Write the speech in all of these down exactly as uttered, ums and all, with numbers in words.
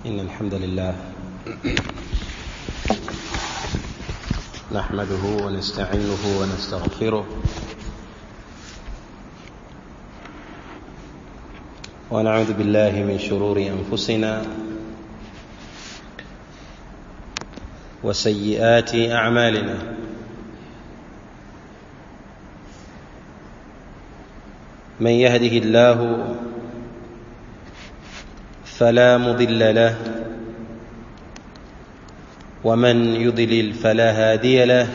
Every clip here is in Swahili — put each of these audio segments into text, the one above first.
إن الحمد لله نحمده ونستعينه ونستغفره ونعوذ بالله من شرور أنفسنا وسيئات أعمالنا. من يهده الله فلا مضل له ومن يضلل فلا هادي له،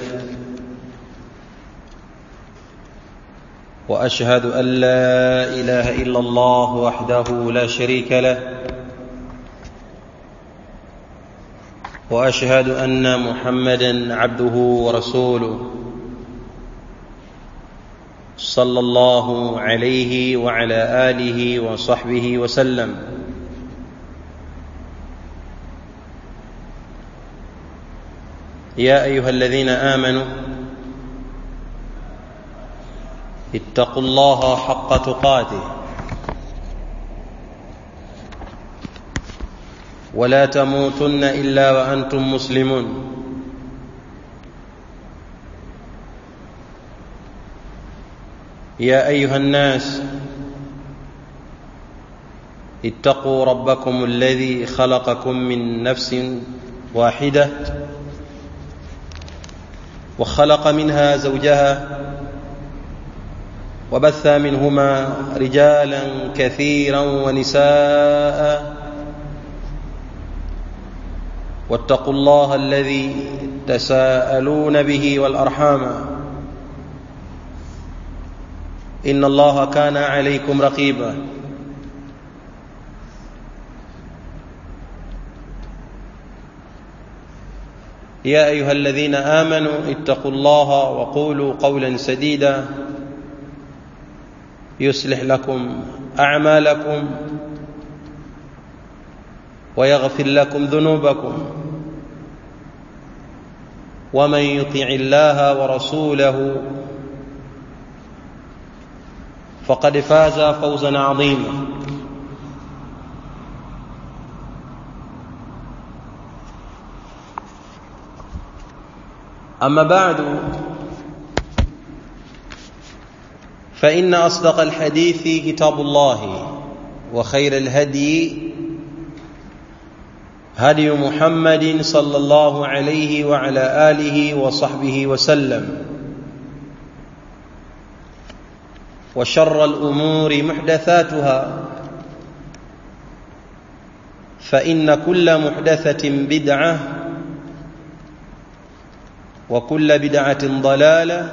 وأشهد أن لا إله إلا الله وحده لا شريك له، وأشهد أن محمدًا عبده ورسوله صلى الله عليه وعلى آله وصحبه وسلم. يا أيها الذين آمنوا اتقوا الله حق تقاته ولا تموتن إلا وأنتم مسلمون. يا أيها الناس اتقوا ربكم الذي خلقكم من نفس واحدة وخلق منها زوجها وبث منهما رجالا كثيرا ونساء، واتقوا الله الذي تساءلون به والأرحام إن الله كان عليكم رقيبا. يا أيها الذين آمنوا اتقوا الله وقولوا قولا سديدا يصلح لكم أعمالكم ويغفر لكم ذنوبكم، ومن يطع الله ورسوله فقد فاز فوزا عظيما. أما بعد، فإن أصدق الحديث كتاب الله، وخير الهدي هدي محمد صلى الله عليه وعلى آله وصحبه وسلم، وشر الأمور محدثاتها، فإن كل محدثة بدعة وكل بدعة ضلالة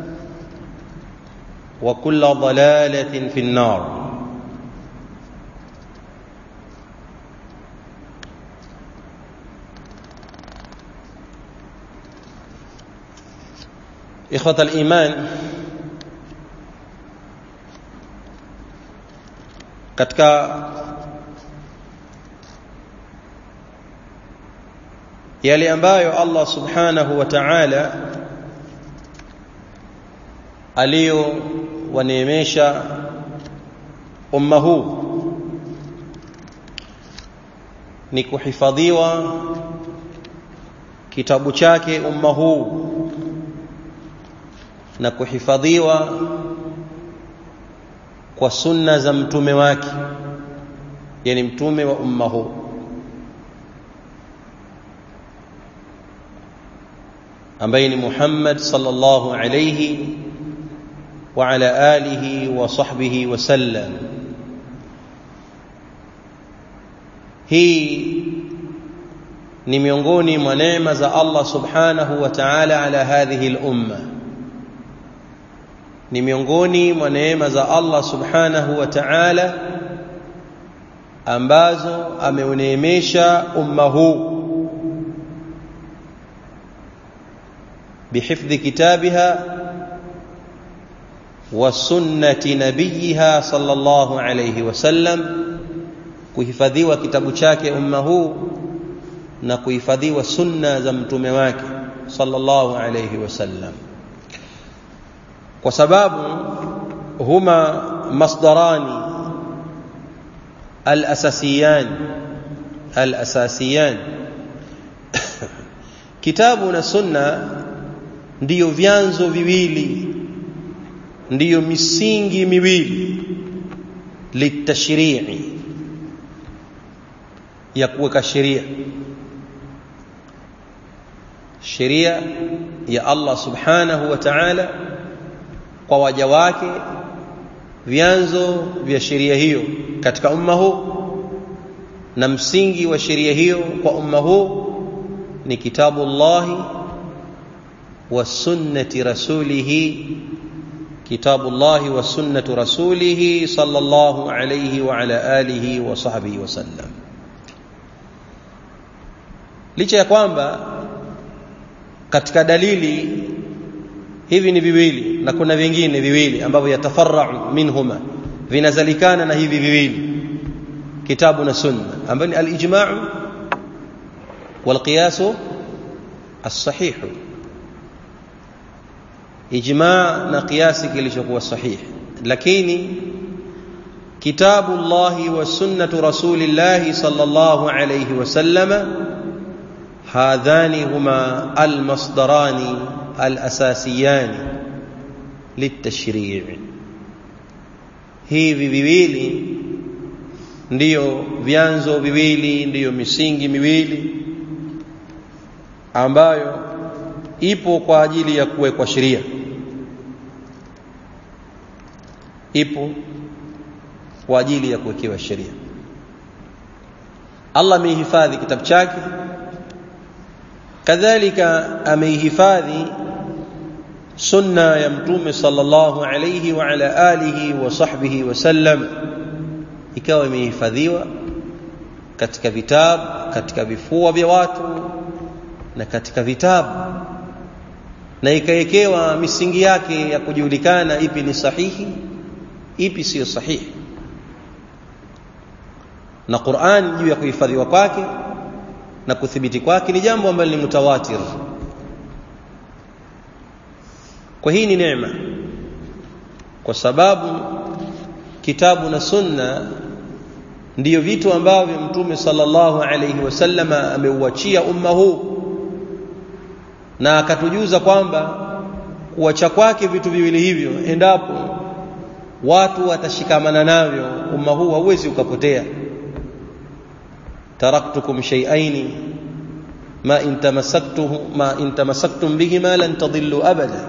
وكل ضلالة في النار. إخوة الإيمان، katika yale ambayo Allah subhanahu wa ta'ala aliyo waneemesha umma huu ni kuhifadhiwa kitabu chake umma huu na kuhifadhiwa kwa sunna za mtume wake, yani mtume wa umma huu. ambaye ni Muhammad sallallahu alayhi wa ala alihi wa sahbihi wa sallam. Hii ni miongoni mwa neema za Allah subhanahu wa ta'ala ala hadhihi al-umma, ni miongoni mwa neema za Allah subhanahu wa ta'ala ambazo ameuneemesha umma huu bihifdhi kitabiha wa sunnati nabiyiha sallallahu alayhi wasallam, kuhifadhiwa kitabu chake umma huu na kuhifadhiwa sunna za mtume wake sallallahu alayhi wasallam, kwa sababu huma masdarani al-asasiyan al-asasiyan. Kitabu na sunna ndiyo vyanzo viwili, ndiyo misingi miwili litashri'i, ya kuweka sheria. Sheria ya Allah subhanahu wa ta'ala kwa waja wake. Vyanzo vya sheria hiyo katika umma huu na msingi wa sheria hiyo kwa umma huu ni kitabu Allahi wa sunnati rasulihi, kitabu Allahi wa sunnatu rasulihi sallallahu alayhi wa ala alihi wa sahbihi wa sallam. Licha ya kwamba katika dalili hivi ni viwili na kuna vingine viwili ambavyo yatafarra'u minhuma, vinazalikana na hivi viwili, kitabu na sunna, ambayo ni al-ijma'u wal qiyasu as-sahih. Ijma' na qiyasi kilichokuwa sahih, lakini kitabu Allahi wa sunnatu rasulillahi sallallahu alayhi wa sallama, hadhani huma al-masdarani al-asasiyani litashri'. Hivi viwili ndiyo vyanzo viwili, ndiyo misingi miwili ambayo ipo kwa ajili ya kuwekwa sheria, ipo kwa ajili ya kuwekewa sheria. Allah amehifadhi kitabu chake, kadhalika amehifadhi sunna ya mtume sallallahu alayhi wa ala alihi wa sahbihi wa sallam, ikawa imehifadhiwa katika vitabu, katika vifua vya watu na katika vitabu, na ikawekewa misingi yake ya kujulikana ipi ni sahihi, ipi sio sahihi. Na Qur'an juu ya kuhifadhiwa kwake na kuthibiti kwake ni jambo ambalo ni mutawatir. Kwa hii ni neema, kwa sababu kitabu na sunna ndiyo vitu ambavyo mtume sallallahu alayhi wasallama ameuachia umma huu, na akatujuza kwamba kuacha kwake vitu viwili hivyo, endapo watu watashikamana navyo, umma huu hauwezi ukapotea. taraktukum shay'aini ma in tamassaktuhu ma in tamassaktum bihima lan tadillu abada,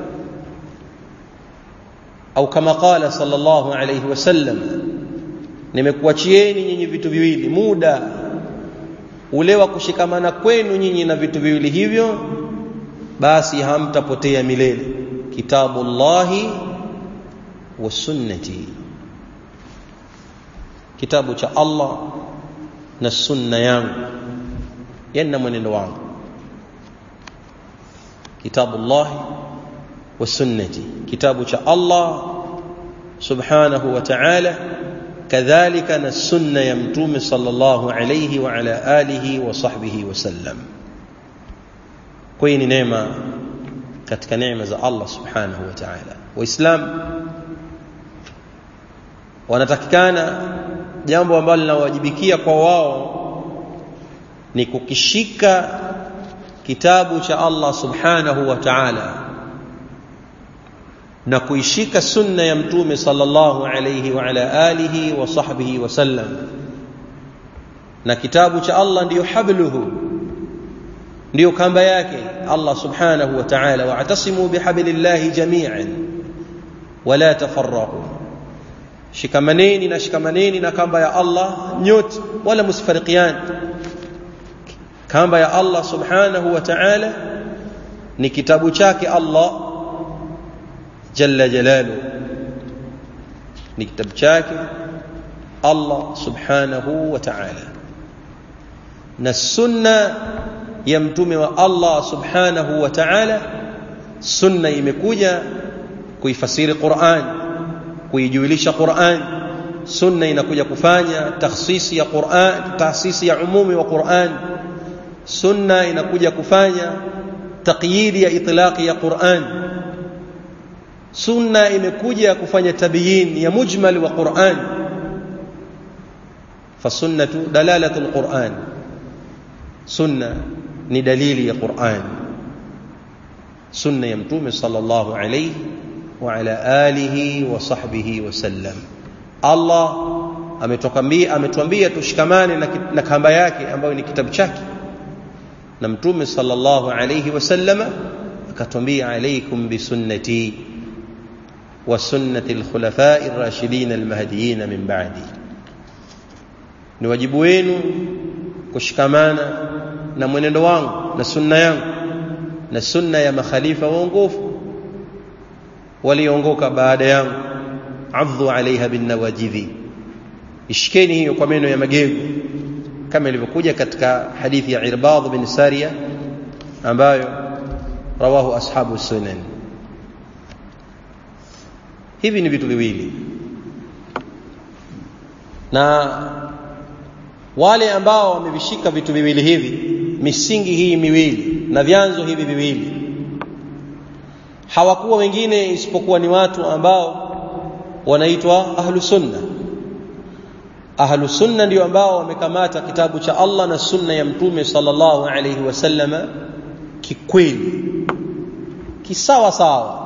au kama qala sallallahu alayhi wasallam, nimekuachieni nyinyi vitu viwili, muda ule wa kushikamana kwenu nyinyi na vitu viwili hivyo basi hamtapotea milele, kitabullahi wa sunnati, kitabu cha Allah na sunna yangu, yana mwenendo wangu. Kitabullahi wa sunnati, kitabu cha Allah subhanahu wa ta'ala, kadhalika na sunna ya mtume sallallahu alayhi wa ala alihi wa sahbihi wa sallam. Kwa hii ni neema katika neema za Allah subhanahu wa ta'ala. Waislamu wanatakikana, jambo ambalo linawajibikia kwa wao ni kukishika kitabu cha Allah subhanahu wa ta'ala na kuishika sunna ya mtume sallallahu alayhi wa ala alihi wa sahbihi wa sallam. Na kitabu cha Allah ndiyo habluhu, ndiyo kamba yake Allah subhanahu wa ta'ala, wa'tasimu bihablillahi jami'an wa la tafarraqu, shikamaneni na shikamaneni na kamba ya Allah nyote wala musfariqian. Kamba ya Allah subhanahu wa ta'ala ni kitabu chake Allah jalla jalalu, ni kitabu chake Allah subhanahu wa ta'ala, na sunna ya mtume wa Allah subhanahu wa ta'ala. Sunna imekuja kuifasiri Qur'an, kuijulisha Qur'an. Sunna inakuja kufanya takhsisi ya Qur'an, taasisi ya umumi wa Qur'an. Sunna inakuja kufanya taqyidi ya itlaqi ya Qur'an. Sunna imekuja kufanya tabyin ya mujmal wa Qur'an. Fasunnatu dalalatul Qur'an, sunna ni dalili ya Qur'an, sunna ya mtume sallallahu alayhi wa ala alihi wa sahbihi wasallam. Allah ametokambia ametuambia tushikamane na, na kamba yake ambayo ni kitabu chake, na mtume sallallahu alayhi wasallam akatuambia alaykum bi sunnati wa sunnati al-khulafa'i ar-rashidin al-mahdiyyin min ba'di. Ni wajibu wenu kushikamana na mwenendo wangu na sunna yangu na sunna ya makhalifa waongofu waliongoka baada yangu. Adhu alaiha bin nawajidhi, ishikeni hiyo kwa meno ya magego, kama ilivyokuja katika hadithi ya Irbad bin Sariya ambayo rawahu ashabu sunan. Hivi ni vitu viwili, na wale ambao wamevishika vitu viwili hivi, misingi hii miwili na vyanzo hivi viwili, hawakuwa wengine isipokuwa ni watu ambao wanaitwa ahlu sunna. Ahlu sunna ndio ambao wamekamata kitabu cha Allah na sunna ya mtume sallallahu alayhi wasallama kikweli, kisawa sawa,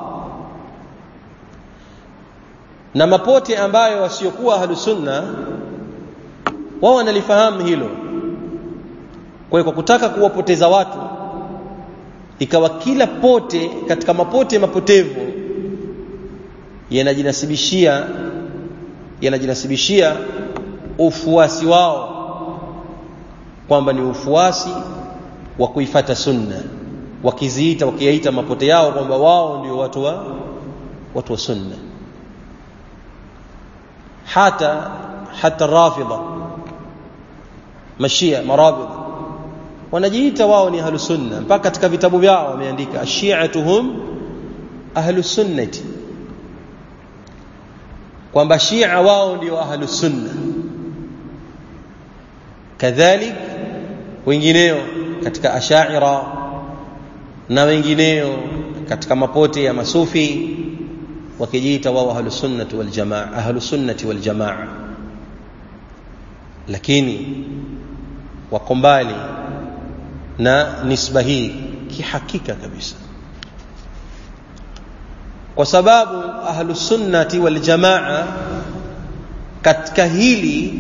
na mapote ambayo wasiokuwa ahlu sunna wao wanalifahamu hilo. Kwa hiyo kwa kutaka kuwapoteza watu, ikawa kila pote katika mapote mapotevu yanajinasibishia yanajinasibishia ufuasi wao kwamba ni ufuasi wa kuifuata sunna, wakiziita wakiyaita mapote yao kwamba wao ndio watu wa watu wa sunna. hata hata rafidha, mashia, marabidha wanajiita wao ni ahlu sunna, mpaka katika vitabu vyao wameandika ashi'atuhum ahlu sunnati, kwamba shia wao ndio ahlu sunna. Kadhalik wengineo katika ashaira na wengineo katika mapote ya masufi wakijiita wao ahlu sunnati wal jamaa, ahlu sunnati wal jamaa, lakini wako mbali na nisba hii kihakika kabisa, kwa sababu ahlu sunnati wal jamaa katika hili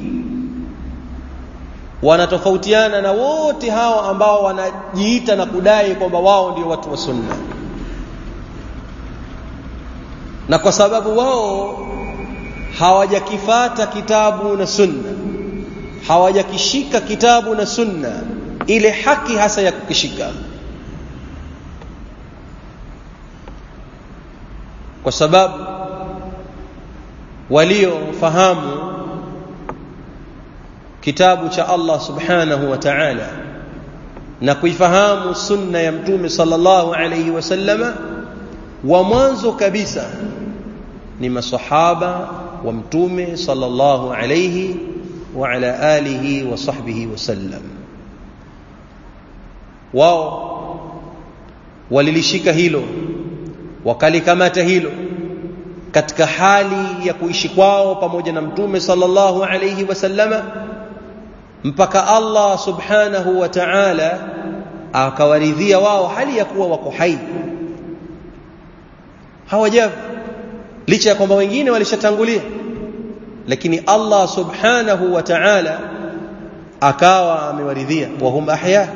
wanatofautiana na wote hao ambao wanajiita na kudai kwamba wao ndio watu wa sunna. Na kwa sababu wao hawajakifata kitabu na sunna, hawajakishika kitabu na sunna, ile haki hasa ya kukishika, kwa sababu waliofahamu kitabu cha Allah subhanahu wa ta'ala na kuifahamu sunna ya mtume sallallahu alayhi wasallama, wa mwanzo kabisa ni masahaba wa mtume sallallahu alayhi wa ala alihi wa sahbihi wasallam. Wao walilishika hilo, wakalikamata hilo katika hali ya kuishi kwao pamoja na mtume sallallahu alayhi wasallama, mpaka Allah subhanahu wa ta'ala akawaridhia wao hali ya kuwa wako hai, hawajafa, licha ya kwamba wengine walishatangulia, lakini Allah subhanahu wa ta'ala akawa amewaridhia wa hum ahya,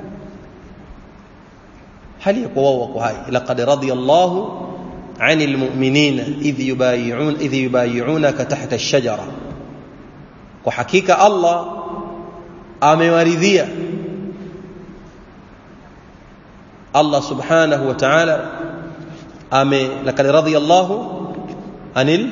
hali ya kuwa wao wako hai. Laqad radiyallahu 'anil mu'minina idh yubay'un idh yubay'unaka tahta ash-shajara, kwa hakika Allah amewaridhia. Allah subhanahu wa ta'ala ame laqad radiyallahu anil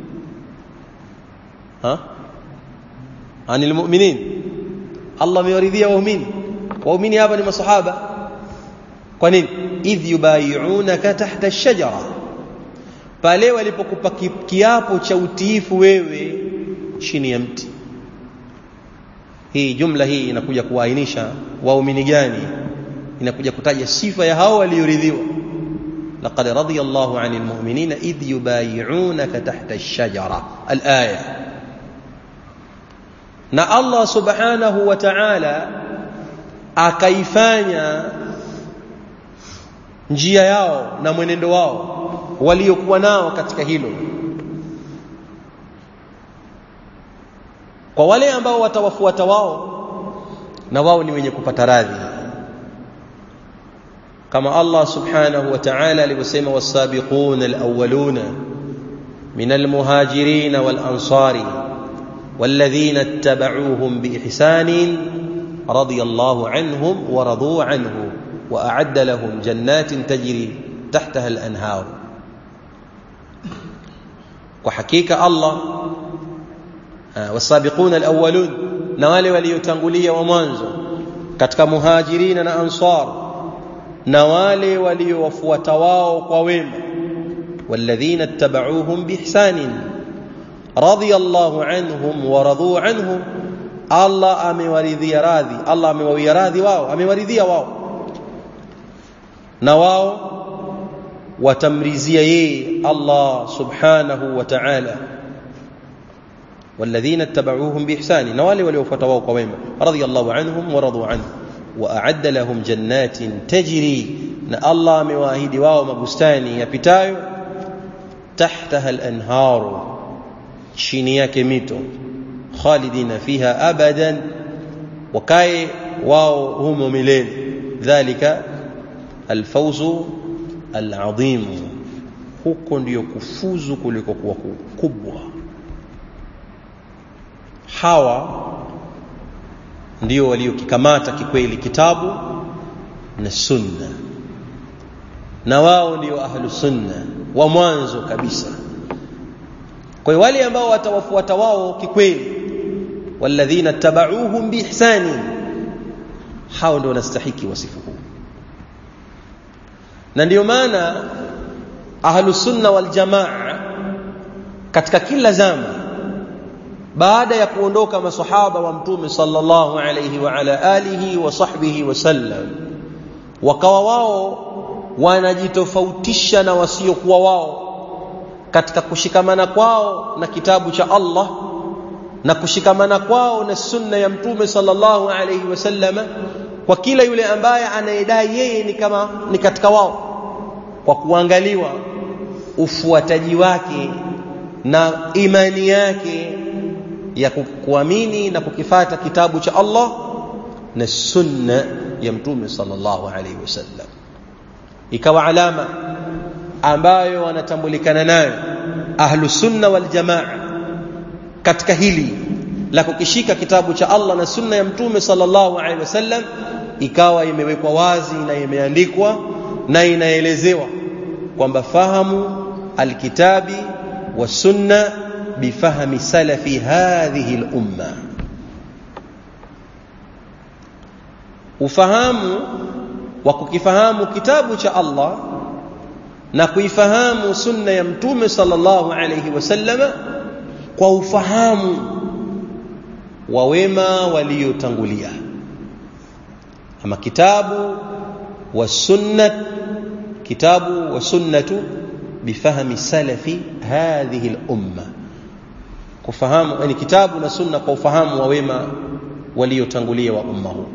ha anil mu'minin, Allah amewaridhia waumini. Waumini hapa ni masahaba. Kwa nini? Idh yubay'unaka tahta ash-shajara, pale walipokupa kiapo cha utiifu wewe chini ya mti. Hii jumla hii inakuja kuainisha waumini gani, inakuja kutaja sifa ya hao walioridhiwa. laqad radiyallahu 'anil mu'minina idh yubay'unaka tahta ash-shajara, al-aya. Na Allah subhanahu wa ta'ala akaifanya njia yao na mwenendo wao waliokuwa nao katika hilo. Kwa wale ambao watawafuata wao, na wao ni wenye kupata radhi, kama Allah subhanahu wa ta'ala alivyosema, was-sabiquna al-awwaluna min al-muhajirin wal-ansari walladhina ittaba'uuhum biihsanin radiyallahu anhum wa radu anhu wa a'adda lahum jannatin tajri tahtaha al-anhar. Kwa hakika Allah, was-sabiquna al-awwalun, na wale waliotangulia wa mwanzo katika muhajirina na ansar, na wale waliowafuata wao kwa wema, walladhina ittaba'uuhum biihsanin radiyallahu anhum wa radu anhu, Allah amewaridhia radhi, Allah amewawia radhi wao, amewaridhia wao, na wao watamrizia yeye Allah subhanahu wa ta'ala. والذين اتبعوهم بإحسان، نوالي وليوفت واو قويمة، رضي الله عنهم ورضوا عنه وأعد لهم جنات تجري، نا الله مواهيد واو مبستاني يبتايو تحتها الأنهار، شينيا كميتو، خالدين فيها أبدا، وكاي واو هم ملين، ذلك الفوز العظيم، huko ndio kufuzu kuliko kuwa kubwa. Hawa ndio waliokikamata kikweli kitabu na sunna, na wao ndio ahlu sunna wa mwanzo kabisa. Kwa hiyo wale ambao watawafuata wao kikweli, walladhina tabauhum biihsani, hao ndio wanastahiki wasifu huu. Na ndio maana ahlu sunna wal jamaa katika kila zama, baada ya kuondoka masahaba wa mtume sallallahu alayhi wa ala alihi wa sahbihi wasallam, wakawa wao wanajitofautisha na wasiokuwa wao katika kushikamana kwao na kitabu cha Allah na kushikamana kwao na sunna ya mtume sallallahu alayhi wasallam, kwa kila yule ambaye anayedai yeye ni kama ni katika wao, kwa kuangaliwa ufuataji wake na imani yake ya kuamini na kukifata kitabu cha Allah na sunna ya mtume sallallahu alayhi wasallam. Ikawa alama ambayo wanatambulikana nayo ahlu sunna wal jamaa katika hili la kukishika kitabu cha Allah na sunna ya mtume sallallahu alayhi wasallam, ikawa imewekwa wazi na imeandikwa na inaelezewa kwamba fahamu alkitabi wa sunna bifahmi salafi hadhihi al-umma. Ufahamu wa kukifahamu kitabu cha Allah na kuifahamu sunna ya mtume sallallahu alayhi wasallam kwa ufahamu wa wema waliotangulia. Ama kitabu wa sunnah, kitabu wa sunnatu bifahmi salafi hadhihi al-umma, kufahamu yani kitabu na sunna kwa ufahamu wa wema waliotangulia wa umma huu.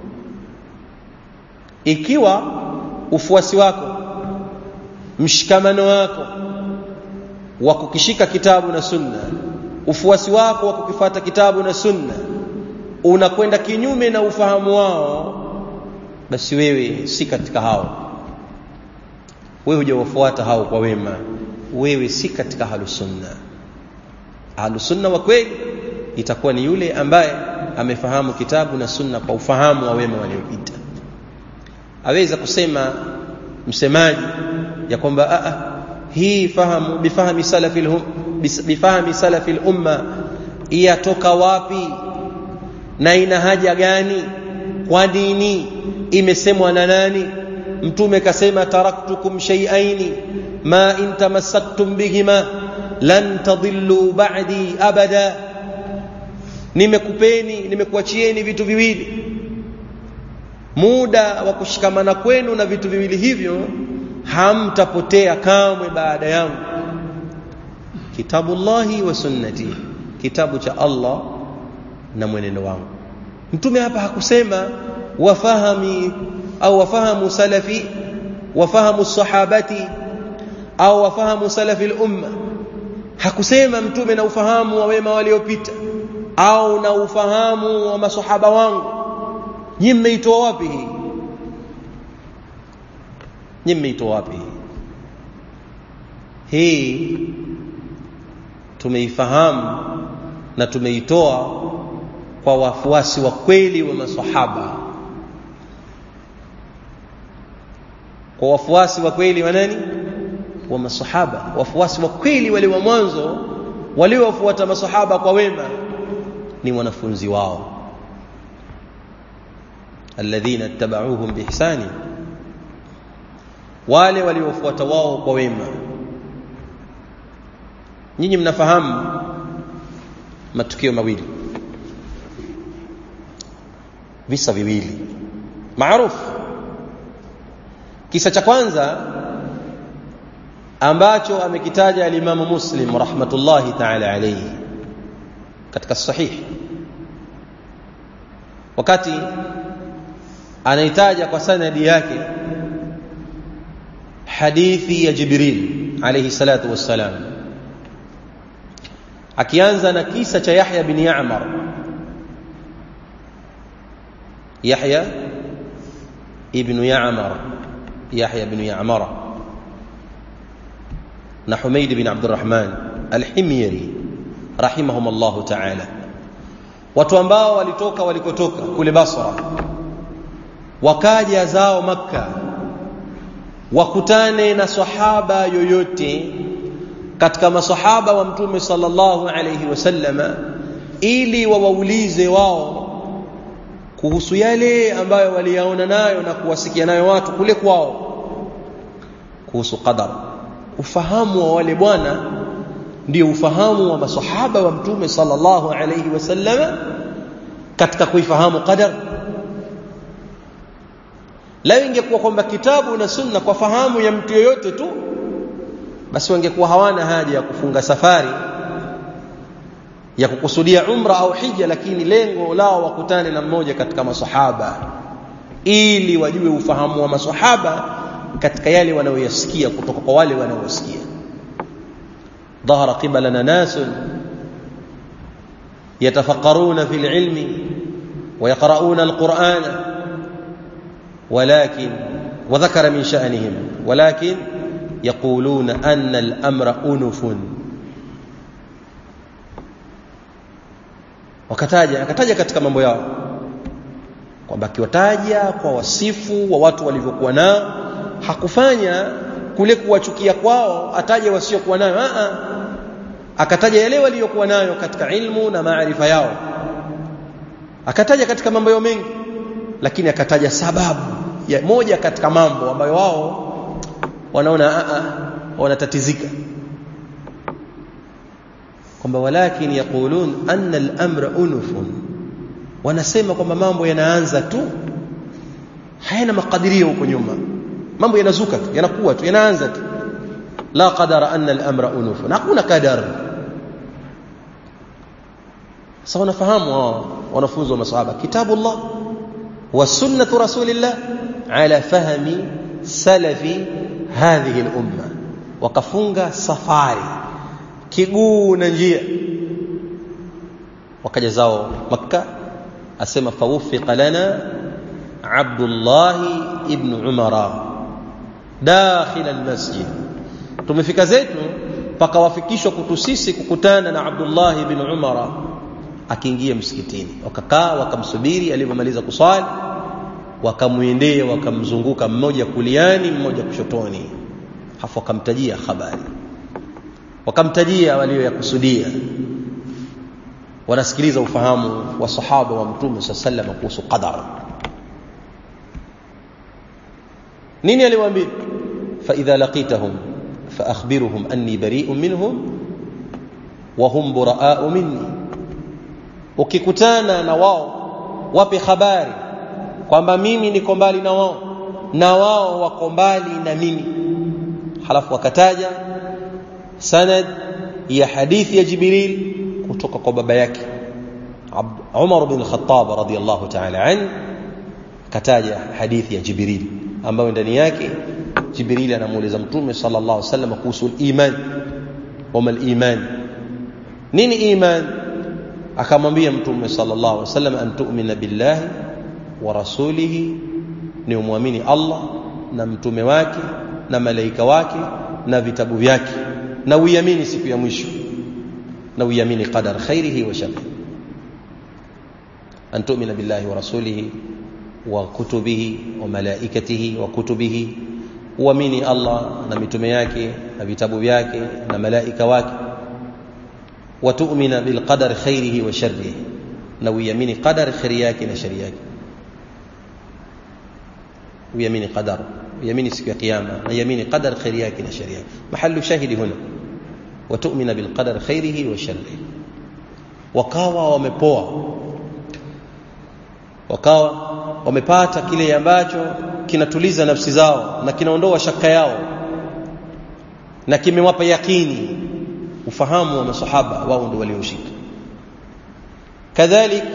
Ikiwa ufuasi wako, mshikamano wako wa kukishika kitabu na sunna, ufuasi wako wa kukifuata kitabu na sunna unakwenda kinyume na ufahamu wao, basi wewe si katika hao, wewe hujawafuata hao kwa wema, wewe si katika ahlus sunna. Ahlus sunna wa kweli itakuwa ni yule ambaye amefahamu kitabu na sunna kwa ufahamu wa wema waliopita. Aweza kusema msemaji ya kwamba a a hii fahamu bifahmi salafil hum bifahmi salafil umma yatoka wapi na ina haja gani? Kwa nini? Imesemwa na nani? Mtume kasema taraktukum shay'aini ma in tamassaktum bihima lan tadhillu ba'di abada, nimekupeni nimekuachieni vitu viwili, muda wa kushikamana kwenu na vitu viwili hivyo hamtapotea kamwe baada yangu. Kitabullahi wa sunnati, kitabu cha Allah na mwenendo wangu. Mtume hapa hakusema wafahami au wafahamu salafi wafahamu sahabati au wafahamu salafi al-umma. Hakusema mtume na ufahamu wa wema waliopita au na ufahamu wa masahaba wangu. Nyinyi mmeitoa wapi hii? Nyinyi mmeitoa wapi hii? Tumeifahamu na tumeitoa kwa wafuasi wa kweli wa masahaba, kwa wafuasi wa kweli wa nani? Wa masahaba. Wafuasi wa kweli wale wa mwanzo waliowafuata masahaba kwa wema ni wanafunzi wao, alladhina ittaba'uuhum biihsani, wale waliofuata wao kwa wema. Nyinyi mnafahamu matukio mawili, visa viwili maarufu. Kisa cha kwanza ambacho amekitaja al-Imam Muslim rahmatullahi ta'ala alayhi katika sahih, wakati anaitaja kwa sanadi yake hadithi ya Jibril alayhi salatu wassalam, akianza na kisa cha Yahya bin Ya'mar. Yahya ibn Ya'mar, Yahya ibn Ya'mar na Humayd bin Abdurrahman al-Himyari rahimahumullah ta'ala, watu ambao walitoka walikotoka kule Basra wakaja zao Makka wakutane na sahaba yoyote katika masahaba wa mtume sallallahu alayhi wasallama, ili wawaulize wao kuhusu yale ambayo waliyaona nayo na kuwasikia nayo watu kule kwao kuhusu qadar. Ufahamu wa wale bwana ndio ufahamu wa masahaba wa mtume sallallahu alayhi wasallama katika kuifahamu qadar. La ingekuwa kwamba kitabu na sunna kwa fahamu ya mtu yoyote tu, basi wangekuwa hawana haja ya kufunga safari ya kukusudia umra au hija, lakini lengo lao wakutane na mmoja katika masahaba ili wajue ufahamu wa masahaba katika yale wanayoyasikia kutoka kwa wale wanaosikia. dhahara qibalana nasun yatafakkaruna fil ilmi wa yaqra'una alqur'ana walakin wa dhakara min sha'nihim walakin yaquluna anna al-amra unufun. Wakataja akataja katika mambo yao kwamba kiwataja kwa wasifu wa watu walivyokuwa nao, hakufanya kule kuwachukia kwao ataje wasiokuwa nayo, a a akataja yale waliokuwa nayo katika ilmu na maarifa yao. Akataja katika mambo yao mengi, lakini akataja sababu ya moja katika mambo ambayo wao wanaona a a wanatatizika, kwamba walakin yaqulun anna al-amra unufun, wanasema kwamba mambo yanaanza tu, hayana makadirio huko nyuma, mambo yanazuka tu, yanakuwa tu, yanaanza tu. La qadara anna al-amra unufun, hakuna qadar. Sasa wanafahamu wao wanafunzi wa masahaba kitabullah wa sunnatu rasulillah ala fahmi salafi hadhihi al-umma, wakafunga safari kiguu na njia wakaja zao Makka. Asema fawfiqa lana Abdullah ibn Umar dakhil al-masjid, tumefika zetu pakawafikishwa kutu sisi kukutana na Abdullah ibn Umar akiingia msikitini. Wakakaa wakamsubiri, alipomaliza kusali wakamuendea wakamzunguka, mmoja kuliani mmoja kushotoni, hafu wakamtajia habari, wakamtajia walioyakusudia. Wanasikiliza ufahamu wa sahaba wa mtume sallallahu alayhi wasallam kuhusu qadar. Nini aliwaambia? fa idha laqitahum fa akhbirhum anni bari'un minhum wa hum buraa'u minni, ukikutana na wao wape habari kwamba mimi niko mbali na wao na wao wako mbali na mimi. Halafu wakataja sanad ya hadithi ya Jibril kutoka kwa baba yake Umar bin Khattab radhiyallahu ta'ala an, akataja hadithi ya Jibril ambayo ndani yake Jibril anamuuliza Mtume sallallahu alaihi wasallam kuhusu iman. Wama al-iman, nini iman? Akamwambia Mtume sallallahu alaihi wasallam, an tu'mina billahi wa rasulihi, ni muamini Allah na mtume wake na malaika wake na vitabu vyake, na uiamini siku ya mwisho, na uiamini qadar khairihi wa sharrihi. An tu'mina billahi wa rasulihi wa kutubihi wa malaikatihi wa kutubihi, uamini Allah na mitume yake na vitabu vyake na malaika wake. Wa tu'mina bil qadar khairihi wa sharrihi, na uiamini qadar khairi yake na shari yake. Uiamini qadar, uiamini siku ya kiyama, na uiamini qadar khairi yake na shari yake. Mahallu shahidi huna, wa tu'mina bil qadar khairihi wa sharrihi. Wakawa wamepoa, wakawa wamepata kile ambacho kinatuliza nafsi zao na kinaondoa shaka yao na kimewapa yakini. Ufahamu wa masahaba wao ndio walioshika. Kadhalik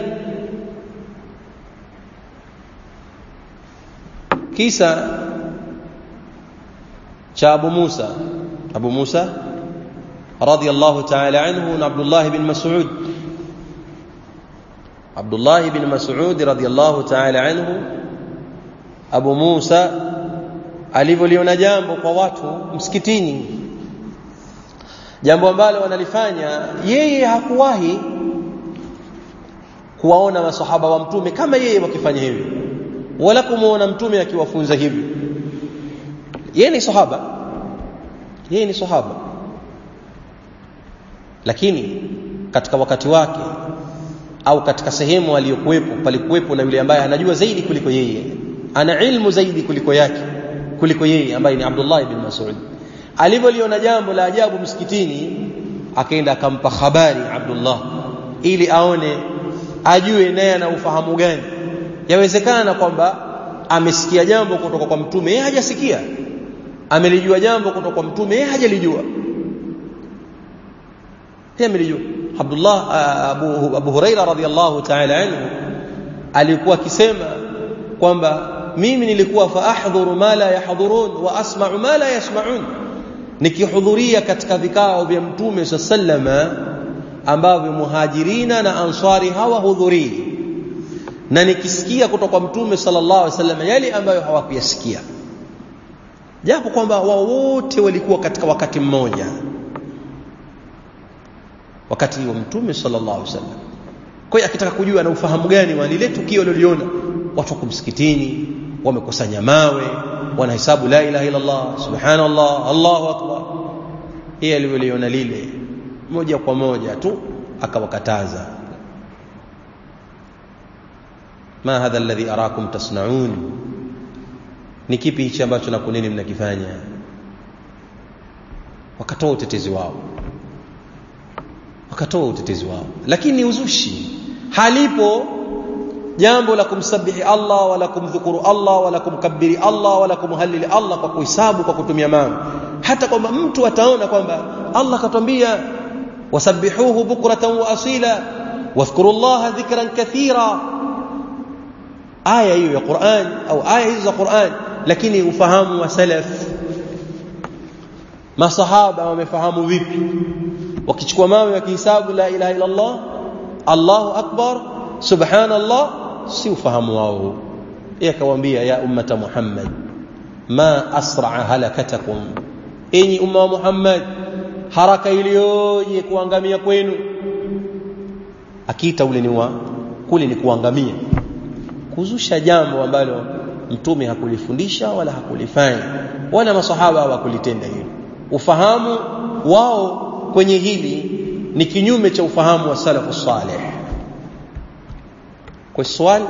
kisa cha Abu Musa Abu Musa radiyallahu ta'ala anhu na Abdullah bin Mas'ud. Abdullah bin Mas'ud radiyallahu ta'ala anhu, Abu Musa alivyoliona jambo kwa watu msikitini, jambo ambalo wanalifanya yeye hakuwahi kuwaona masahaba wa mtume kama yeye wakifanya hivyo, wala kumuona mtume akiwafunza hivyo. Yeye ni sahaba, yeye ni sahaba, lakini katika wakati wake au katika sehemu aliyokuwepo palikuwepo na yule ambaye anajua zaidi kuliko yeye, ana ilmu zaidi kuliko yake kuliko yeye, ambaye ni Abdullah ibn Mas'ud. Alivyoliona jambo la ajabu msikitini, akaenda akampa habari Abdullah ili aone, ajue naye ana ufahamu gani. Yawezekana kwamba amesikia jambo kutoka kwa mtume yeye hajasikia, amelijua jambo kutoka kwa mtume yeye hajalijua. Yeye amelijua. Abdullah Abu, Abu Huraira radhiyallahu ta'ala anhu alikuwa akisema kwamba mimi nilikuwa fa ahdhuru ma la yahdhurun wa asma'u ma la yasma'un, nikihudhuria katika vikao vya mtume sallama ambavyo muhajirina na ansari hawahudhurii, na nikisikia kutoka kwa mtume sallallahu alaihi wasallam yale ambayo hawakuyasikia, japo kwamba wao wote walikuwa katika wakati mmoja, wakati wa mtume sallallahu alaihi wasallam. Kwa hiyo akitaka kujua na ufahamu gani wa lile tukio liliona, watu wako msikitini wamekusanya mawe, wanahesabu la ilaha illa Allah, subhanallah, Allahu akbar. Yeye aliliona lile moja kwa moja tu akawakataza, ma hadha alladhi arakum tasnaun, ni kipi hichi ambacho nakuneni mnakifanya? Wakatoa utetezi wao, wakatoa utetezi wao. Lakini ni uzushi, halipo jambo la kumsabihi Allah wala kumdhukuru Allah wala kumkabiri Allah wala kumhalili Allah kwa kuhesabu kwa kutumia mawe. Hata kwamba mtu ataona kwamba Allah katwambia wasabbihuhu bukratan wa asila wadhkurullaha dhikran kathira, aya hiyo ya Qur'an au aya hizo za Qur'an, lakini ufahamu wa salaf, masahaba wamefahamu vipi? Wakichukua mawe wakihesabu la ilaha illa Allah, Allahu akbar, subhanallah, si ufahamu wao. Yeye akawaambia, ya ummata Muhammad ma asra'a halakatakum, enyi umma wa Muhammad, haraka iliyoje kuangamia kwenu. Akiita ule ni wa kule ni kuangamia, kuzusha jambo ambalo mtume hakulifundisha wala hakulifanya wala masahaba hawakulitenda hilo. Ufahamu wao kwenye hili ni kinyume cha ufahamu wa salafu salih. Kwa swali,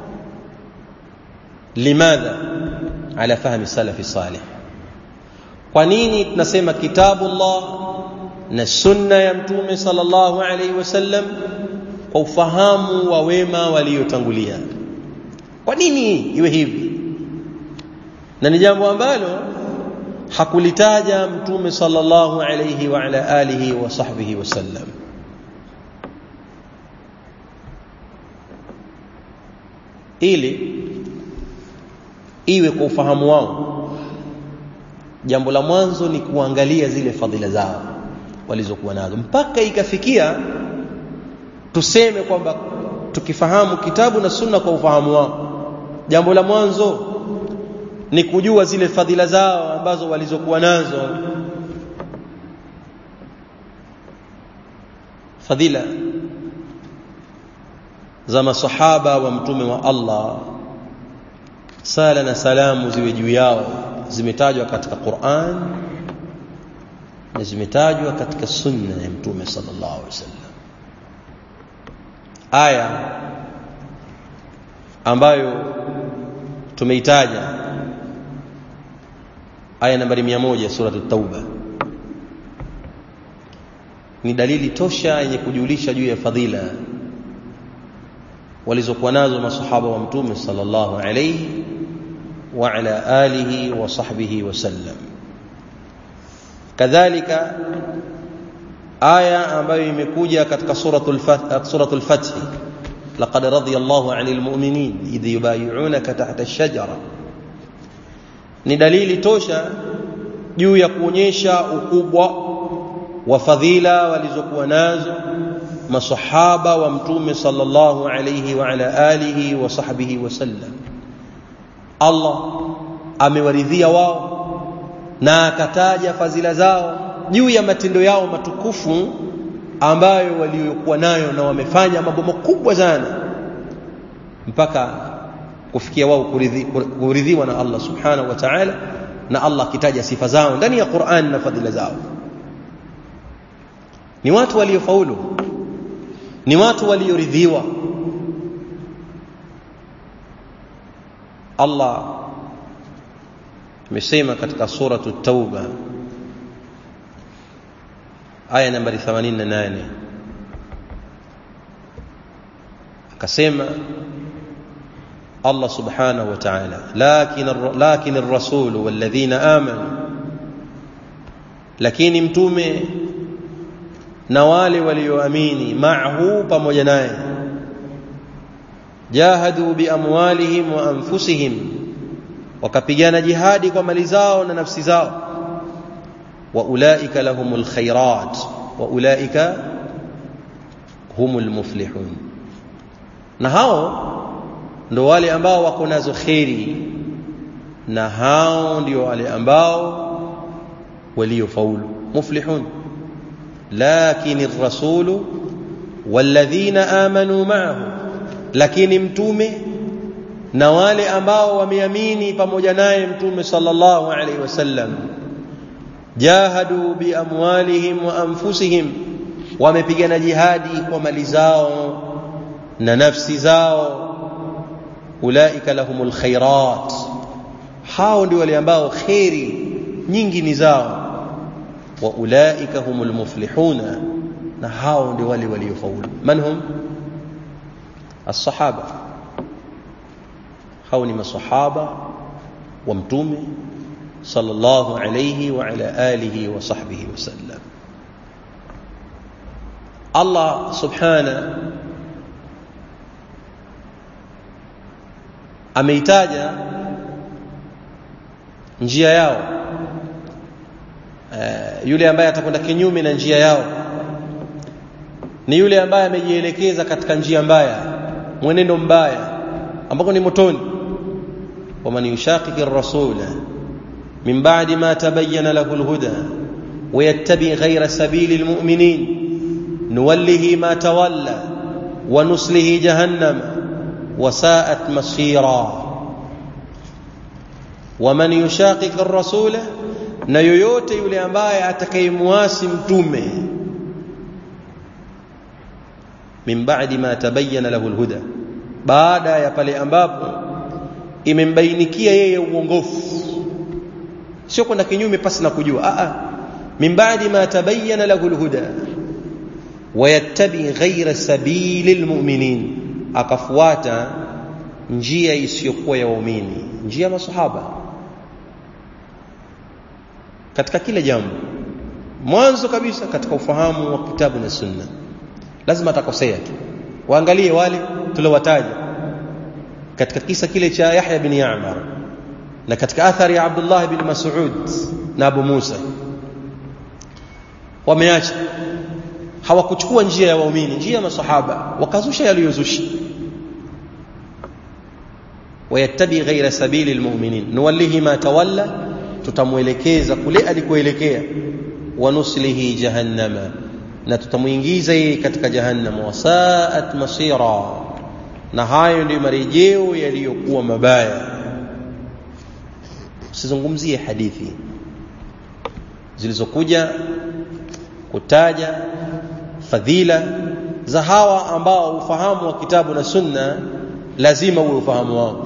limadha ala fahmi salafi salih? Kwa nini tunasema kitabullah na sunna ya mtume sallallahu alaihi wasallam kwa ufahamu wa wema waliotangulia? Kwa nini iwe hivi? Na ni jambo ambalo hakulitaja mtume sallallahu alayhi wa ala alihi wa sahbihi wasallam. Ili iwe kwa ufahamu wao. Jambo la mwanzo ni kuangalia zile fadhila zao walizokuwa nazo, mpaka ikafikia tuseme kwamba tukifahamu kitabu na sunna kwa ufahamu wao, jambo la mwanzo ni kujua zile fadhila zao ambazo walizokuwa nazo. Fadhila za masahaba wa mtume wa Allah, sala na salamu ziwe juu yao, zimetajwa katika Qur'an na zimetajwa katika sunna ya mtume sallallahu alaihi wasallam. Aya ambayo tumeitaja, aya nambari mia moja sura at-Tauba, ni dalili tosha yenye kujulisha juu ya fadhila walizokuwa nazo masahaba wa mtume sallallahu alayhi wa ala alihi wa sahbihi wasallam. Kadhalika aya ambayo imekuja katika suratul fath, suratul fath, laqad radiyallahu 'anil mu'minin idh yubay'unaka tahta ash-shajara, ni dalili tosha juu ya kuonyesha ukubwa wa fadhila walizokuwa nazo masahaba wa mtume sallallahu alayhi wa ala alihi wa sahbihi wasallam. Allah amewaridhia wao na akataja fadhila zao juu ya matendo yao matukufu ambayo waliokuwa nayo, na wamefanya mambo makubwa sana mpaka kufikia wao kuridhiwa na Allah subhanahu wa ta'ala, na Allah akitaja sifa zao ndani ya Qur'an na fadhila zao. Ni watu waliofaulu, ni watu walioridhiwa. Allah amesema katika suratu at-Tauba aya nambari themanini na nane, akasema Allah subhanahu wa ta'ala, lakin lakin ar-rasul walladhina amanu, lakini mtume na wale walioamini, ma'ahu, pamoja naye, jahadu bi amwalihim wa anfusihim, wakapigana jihadi kwa mali zao na nafsi zao, wa ulaika lahumul khairat wa ulaika humul muflihun, na hao ndio wale ambao wako nazo khairi, na hao ndio wale ambao waliofaulu, muflihun. Lakini ar-rasulu walladhina amanu ma'ahu, lakini mtume na wale ambao wameamini pamoja naye mtume sallallahu alaihi wasallam, jahadu bi amwalihim wa anfusihim, wamepigana jihadi kwa mali zao na nafsi zao, ulaika lahumul khairat, hao ndio wale ambao khairi nyingi ni zao, wa ulaika humul muflihuna, na hao ndio wale waliofaulu. Man hum? as-sahaba. Hao ni masahaba wa mtume sallallahu alayhi wa ala alihi wa sahbihi wasallam. Allah subhanahu ameitaja njia yao, uh, yule ambaye atakwenda kinyume na njia yao ni yule ambaye amejielekeza katika njia mbaya, mwenendo mbaya ambako ni motoni. waman yushaqiqi ar-rasula min ba'di ma tabayyana lahu al-huda wa yattabi' ghayra sabili al-mu'minin nuwallihi ma tawalla wa nuslihi jahannam wa sa'at masira. waman yushaqiqi ar-rasula, na yoyote yule ambaye atakayemuasi mtume, min ba'di ma tabayyana lahu al-huda, baada ya pale ambapo imembainikia yeye uongofu, sio kwenda kinyume pasi na kujua, a a min ba'di ma tabayyana lahu al-huda wa yattabi ghayra sabili al-mu'minin, akafuata njia isiyokuwa ya waumini, njia ya masahaba katika kila jambo. Mwanzo kabisa katika ufahamu wa kitabu na sunna lazima atakosea tu. Waangalie wale tuliowataja katika kisa kile cha Yahya bin Ya'mar, na katika athari ya Abdullah bin Mas'ud na Abu Musa, wameacha, hawakuchukua njia ya waumini, njia ya masahaba, wakazusha yaliyozusha. wayattabi ghaira sabili almu'minin nuwallihi ma tawalla, tutamuelekeza kule alikoelekea, wa nuslihi jahannama, na tutamuingiza yeye katika jahannam, wasaat masira, na hayo ndio marejeo yaliyokuwa mabaya. Usizungumzie hadithi zilizokuja kutaja fadhila za hawa ambao ufahamu wa kitabu na sunna lazima uwe ufahamu wao.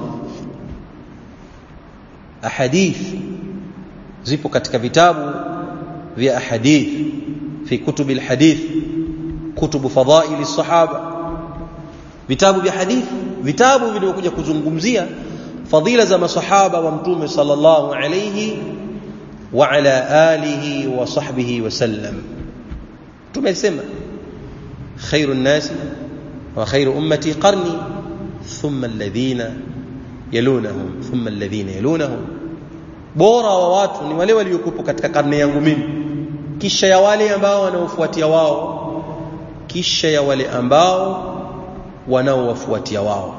Ahadith zipo katika vitabu vya ahadith, fi kutubi alhadith, kutubu fadhaili as-sahaba, vitabu vya hadith, vitabu vilivyokuja kuzungumzia fadhila za masahaba wa mtume sallallahu alayhi wa ala alihi wa sahbihi wasallam. Tumesema khairun nasi wa khairu ummati qarni thumma alladhina yalunahum thumma alladhina yalunahum, bora wa watu ni wale waliokupo katika karne yangu mimi, kisha ya wale ambao wanaofuatia wao, kisha ya wale ambao wanaowafuatia wao.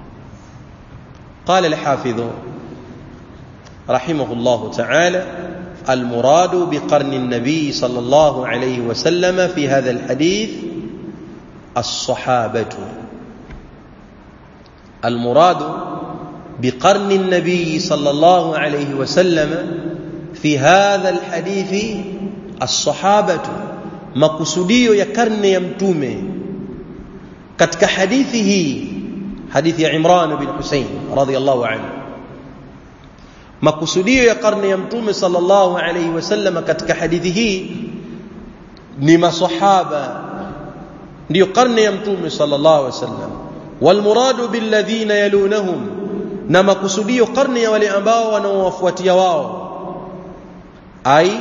قال الحافظ رحمه الله تعالى: المراد بقرن النبي صلى الله عليه وسلم في هذا الحديث الصحابة. المراد بقرن النبي صلى الله عليه وسلم في هذا الحديث الصحابة، makusudio ya karne ya mtume katika hadithi hii, hadithi ya Imran bin Husayn radhiyallahu anhu, makusudio ya karne ya mtume sallallahu alayhi wasallam katika hadithi hii ni masahaba, ndio karne ya mtume sallallahu alayhi wasallam. Wal muradu bil ladhina yalunahum, na makusudio karne ya wale ambao wanaowafuatia wao, ai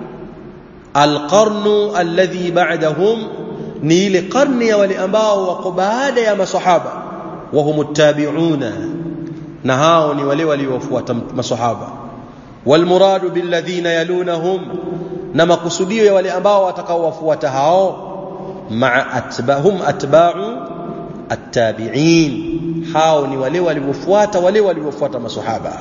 alqarnu alladhi ba'dahum, ni ile karne ya wale ambao wako baada ya masahaba, wa humut tabi'una, na hao ni wale waliowafuata masahaba. Wal muradu bil ladhina yalunahum, na makusudio ya wale ambao watakaowafuata hao, ma'a atbahum atba'u at-tabi'in, hao ni wale waliofuata wale waliofuata masahaba.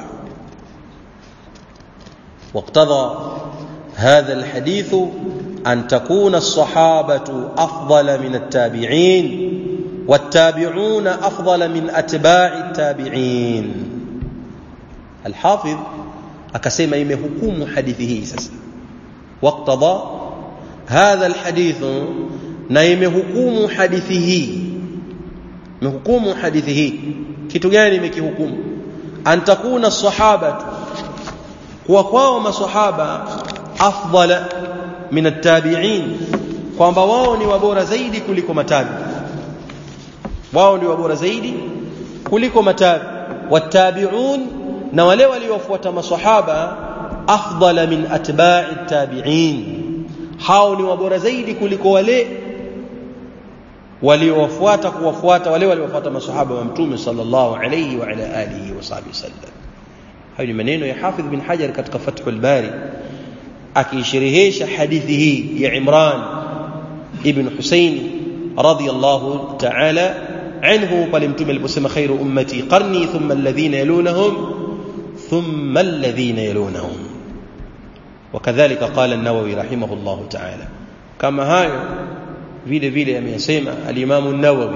واقتضى هذا الحديث أن تكون الصحابة أفضل من التابعين، والتابعون أفضل من أتباع التابعين. الحافظ akasema imehukumu hadithi hii sasa, waqtada hadha alhadith, na imehukumu hadithi hii, imehukumu hadithi hii. Kitu gani imekihukumu? An takuna as-sahabatu, kwa kwao masahaba, afdala min at-tabi'in, kwamba wao ni wabora zaidi kuliko matabi, wao ni wabora zaidi kuliko matabi. Watabi'un, na wale waliofuata masahaba, afdala min atba'i at-tabi'in, hao ni wabora zaidi kuliko wale waliowafuata kuwafuata wale waliofuata masahaba wa mtume sallallahu alayhi wa ala alihi wa sahbihi sallam. Hayo ni maneno ya Hafidh bin Hajar katika Fathul Bari akisherehesha hadithi hii ya Imran ibn Husayn radiyallahu ta'ala anhu, pale mtume aliposema khairu ummati qarni thumma alladhina yalunahum thumma alladhina yalunahum. Wakadhalika qala an-Nawawi rahimahullahu ta'ala, kama hayo vile vile ameyasema al-Imam an-Nawawi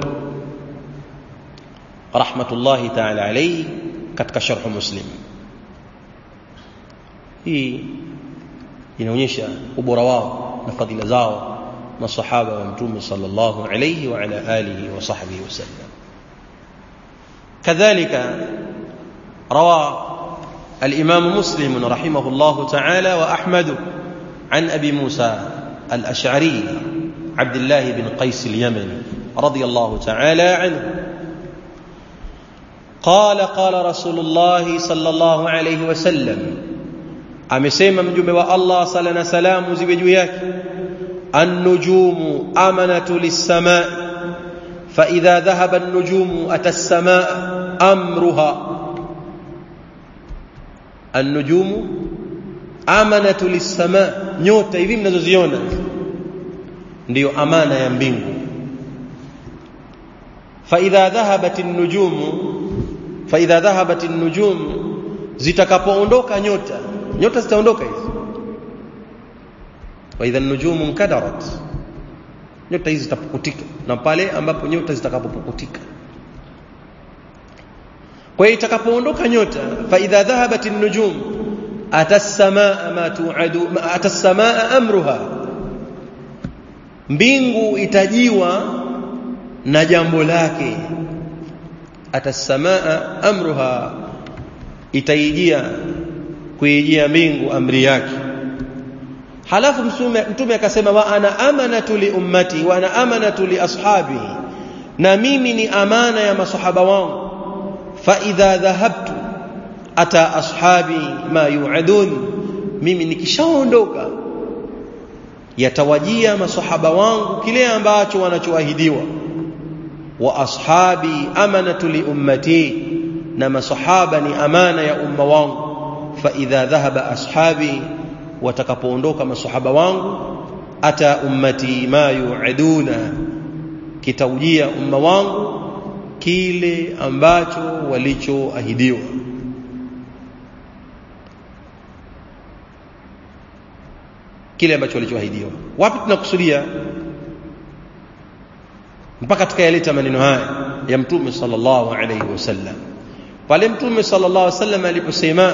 rahmatullahi ta'ala alayhi katika Sharh Muslim. Hii inaonyesha ubora wao na fadhila zao masahaba wa mtume sallallahu alayhi wa ala alihi wa sahbihi wasallam. kadhalika rawa al-Imam Muslim rahimahullahu ta'ala wa Ahmad an Abi Musa al-Ash'ari Abdullah bin Qais al-Yamani radiyallahu ta'ala anhu قال قال رسول الله صلى الله عليه وسلم, amesema mjumbe wa Allah sala na salamu ziwe juu yake, an-nujumu amanatu lis-samaa fa idha dhahaba an-nujumu ata as-samaa amruha. an-nujumu amanatu lis-samaa, nyota hivi mnazoziona ndio amana ya mbingu. fa idha dhahabat an-nujumu fa idha dhahabat an-nujum, zitakapoondoka nyota, nyota zitaondoka hizi. wa idha an-nujumu inkadarat, nyota hizi zitapukutika, na pale ambapo nyota zitakapopukutika. Kwa hiyo itakapoondoka nyota, fa idha dhahabat an-nujum atas-samaa ma tu'adu atas-samaa amruha, mbingu itajiwa na jambo lake. Atas-samaa amruha, itaijia kuijia mbingu amri yake. Halafu mtume mtume akasema, wa ana amanatu li ummati wa ana amanatu li ashabi, na mimi ni amana ya masahaba wangu. Fa idha dhahabtu ata ashabi ma yu'adun, mimi nikishaondoka yatawajia masahaba wangu kile ambacho wanachoahidiwa. Wa ashabi amanatu li ummati, na masahaba ni amana ya umma wangu. Fa idha dhahaba ashabi, watakapoondoka masahaba wangu, ata ummati ma yu'aduna, kitaujia umma wangu kile ambacho walichoahidiwa. Kile ambacho walichoahidiwa. Wapi tunakusudia? Mpaka tukayaleta maneno haya ya Mtume sallallahu alayhi wasallam. Pale Mtume sallallahu alayhi wasallam aliposema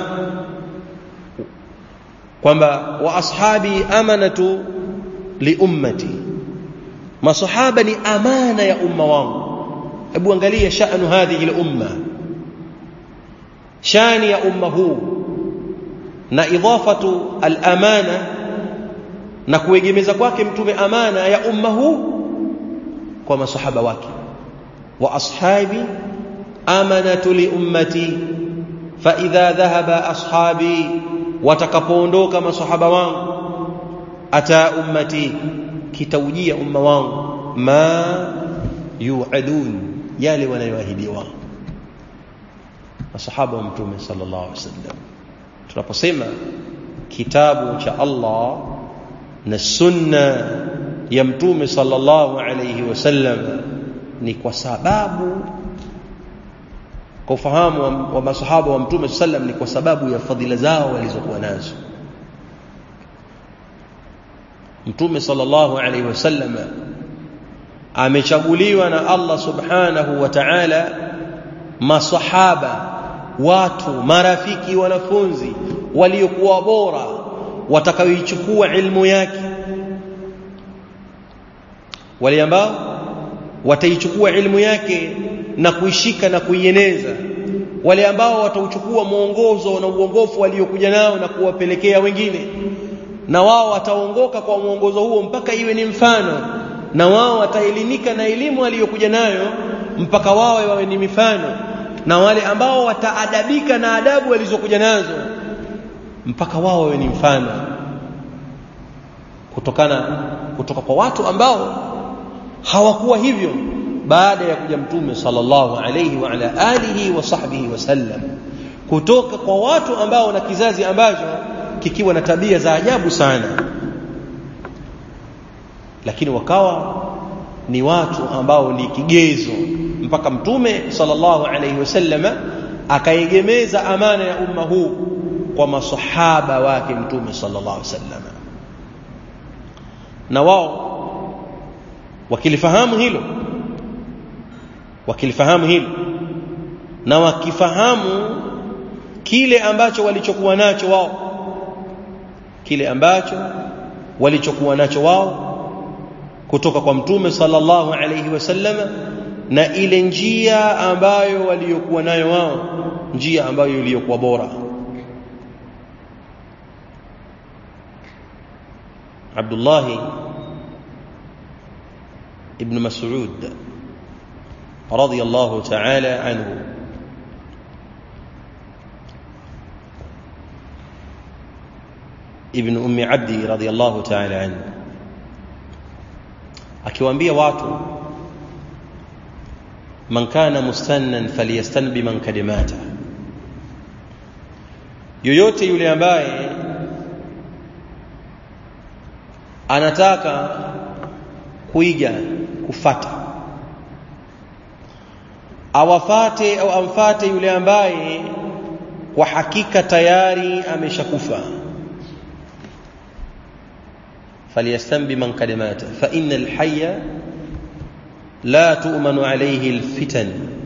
kwamba wa ashabi amanatu li ummati, masahaba ni amana ya umma wangu. Hebu angalia sha'nu hadhihi al-umma, shani ya umma huu, na idhafatu al-amana, na kuegemeza kwake mtume amana ya umma huu kwa masahaba wake. Wa ashabi amanatu li ummati, fa idha dhahaba ashabi, watakapoondoka masahaba wangu, ata ummati, kitaujia umma wangu ma yu'adun, yale wanayoahidiwa masahaba wa mtume sallallahu alaihi wasallam. Tunaposema kitabu cha Allah na sunna ya mtume sallallahu alayhi wasallam, ni kwa sababu kwa ufahamu wa, wa masahaba wa mtume sallam, ni kwa sababu ya fadhila zao walizokuwa nazo. Mtume sallallahu alayhi wasallam amechaguliwa na Allah subhanahu wa ta'ala masahaba, watu marafiki, wanafunzi waliokuwa bora, watakaoichukua ilmu yake, wale ambao wataichukua ilmu yake na kuishika na kuieneza, wale ambao watauchukua mwongozo na uongofu waliokuja nao na kuwapelekea wengine, na wao wataongoka kwa mwongozo huo mpaka iwe ni mfano, na wao wataelimika na elimu aliyokuja nayo mpaka wao wawe ni mifano, na wale ambao wataadabika na adabu walizokuja nazo mpaka wao wawe ni mfano, kutokana kutoka kwa watu ambao hawakuwa hivyo baada ya kuja mtume sallallahu alayhi wa ala alihi wa sahbihi wasallam, kutoka kwa watu ambao na kizazi ambacho kikiwa na tabia za ajabu sana, lakini wakawa ni watu ambao ni kigezo mpaka mtume sallallahu alayhi wasallam akaegemeza amana ya umma huu kwa masahaba wake mtume sallallahu alayhi wasallam. Na wao wakilifahamu hilo, wakilifahamu hilo na wakifahamu kile ambacho walichokuwa nacho wao, kile ambacho walichokuwa nacho wao kutoka kwa mtume sallallahu alayhi wasallam, na ile njia ambayo waliokuwa nayo wao, njia ambayo iliyokuwa bora. Abdullah ibn Mas'ud radiyallahu ta'ala anhu ibn ummi abdi radiyallahu ta'ala anhu akiwaambia watu, man kana mustannan falyastanbi man kadimata, yoyote yule ambaye anataka kuiga kufata awafate au amfate yule ambaye kwa hakika tayari ameshakufa, falyastanbi man kad mata fa innal hayya la tu'manu alayhi alfitan,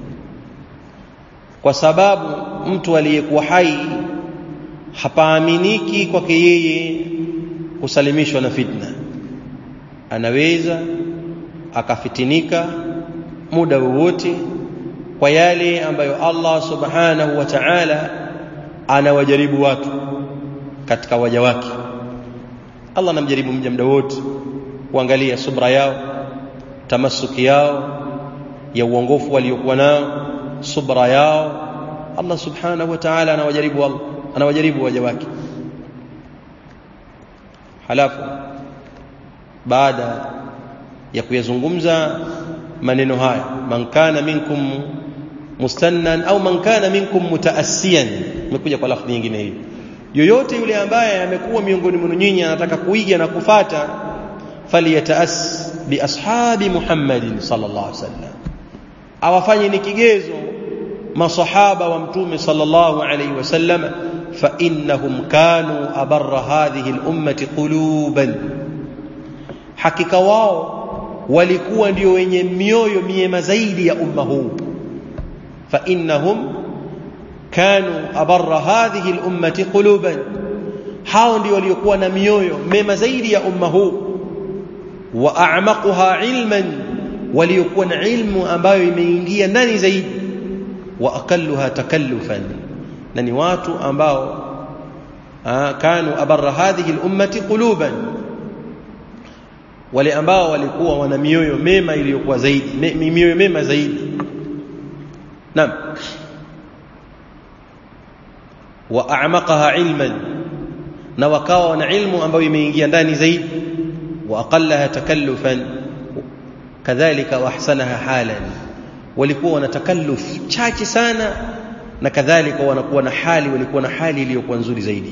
kwa sababu mtu aliyekuwa hai hapaaminiki kwake yeye kusalimishwa na fitna. Anaweza akafitinika muda wowote kwa yale ambayo Allah subhanahu wa ta'ala anawajaribu watu katika waja wake. Allah anamjaribu mja muda wote kuangalia subra yao, tamasuki yao ya uongofu waliokuwa nao, subra yao. Allah subhanahu wa ta'ala anawajaribu Allah anawajaribu waja wake. Halafu baada ya kuyazungumza maneno haya, man kana minkum mustannan au man kana minkum mutaassiyan, imekuja kwa lafzi nyingine hii, yoyote yule ambaye amekuwa miongoni mwenu nyinyi anataka kuiga na kufata, faliyataas bi ashabi Muhammadin sallallahu alaihi wasallam, awafanye ni kigezo masahaba wa mtume sallallahu alaihi wasallam, fa innahum kanu abarra hadhihi al-ummati quluban, hakika wao walikuwa ndio wenye mioyo miema zaidi ya umma huu. Fa innahum kanu abarra hadhihi al-ummati quluban, hao ndio waliokuwa na mioyo mema zaidi ya umma huu. Wa a'maquha ilman, waliokuwa na ilmu ambayo imeingia ndani zaidi. Wa aqalluha takallufan, na ni watu ambao kanu abarra hadhihi al-ummati quluban, wale ambao walikuwa wana mioyo mema iliyokuwa zaidi, mioyo mema zaidi. Naam. Wa a'maqaha ilman, na wakawa na ilmu ambayo imeingia ndani zaidi. Wa aqallaha takallufan, kadhalika wa ahsanaha halan, walikuwa wana takalluf chache sana, na kadhalika wanakuwa na hali walikuwa na hali iliyokuwa nzuri zaidi.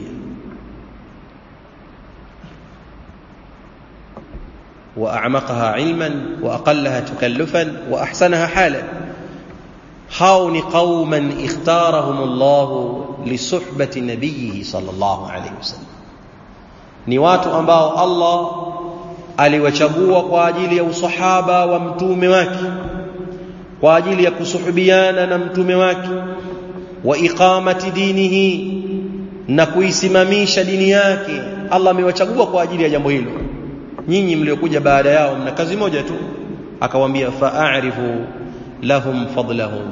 وأعمقها علما وأقلها تكلفا وأحسنها حالا. هاون قوما اختارهم الله لصحبة نبيه صلى الله عليه وسلم, ni watu ambao Allah aliwachagua kwa ajili ya usahaba wa mtume wake, kwa ajili ya kusuhubiana na mtume wake, wa iqamati dinihi, na kuisimamisha dini yake. Allah amewachagua kwa ajili ya jambo hilo. Nyinyi mliokuja baada yao mna kazi moja tu, akawaambia fa'arifu lahum fadlahum,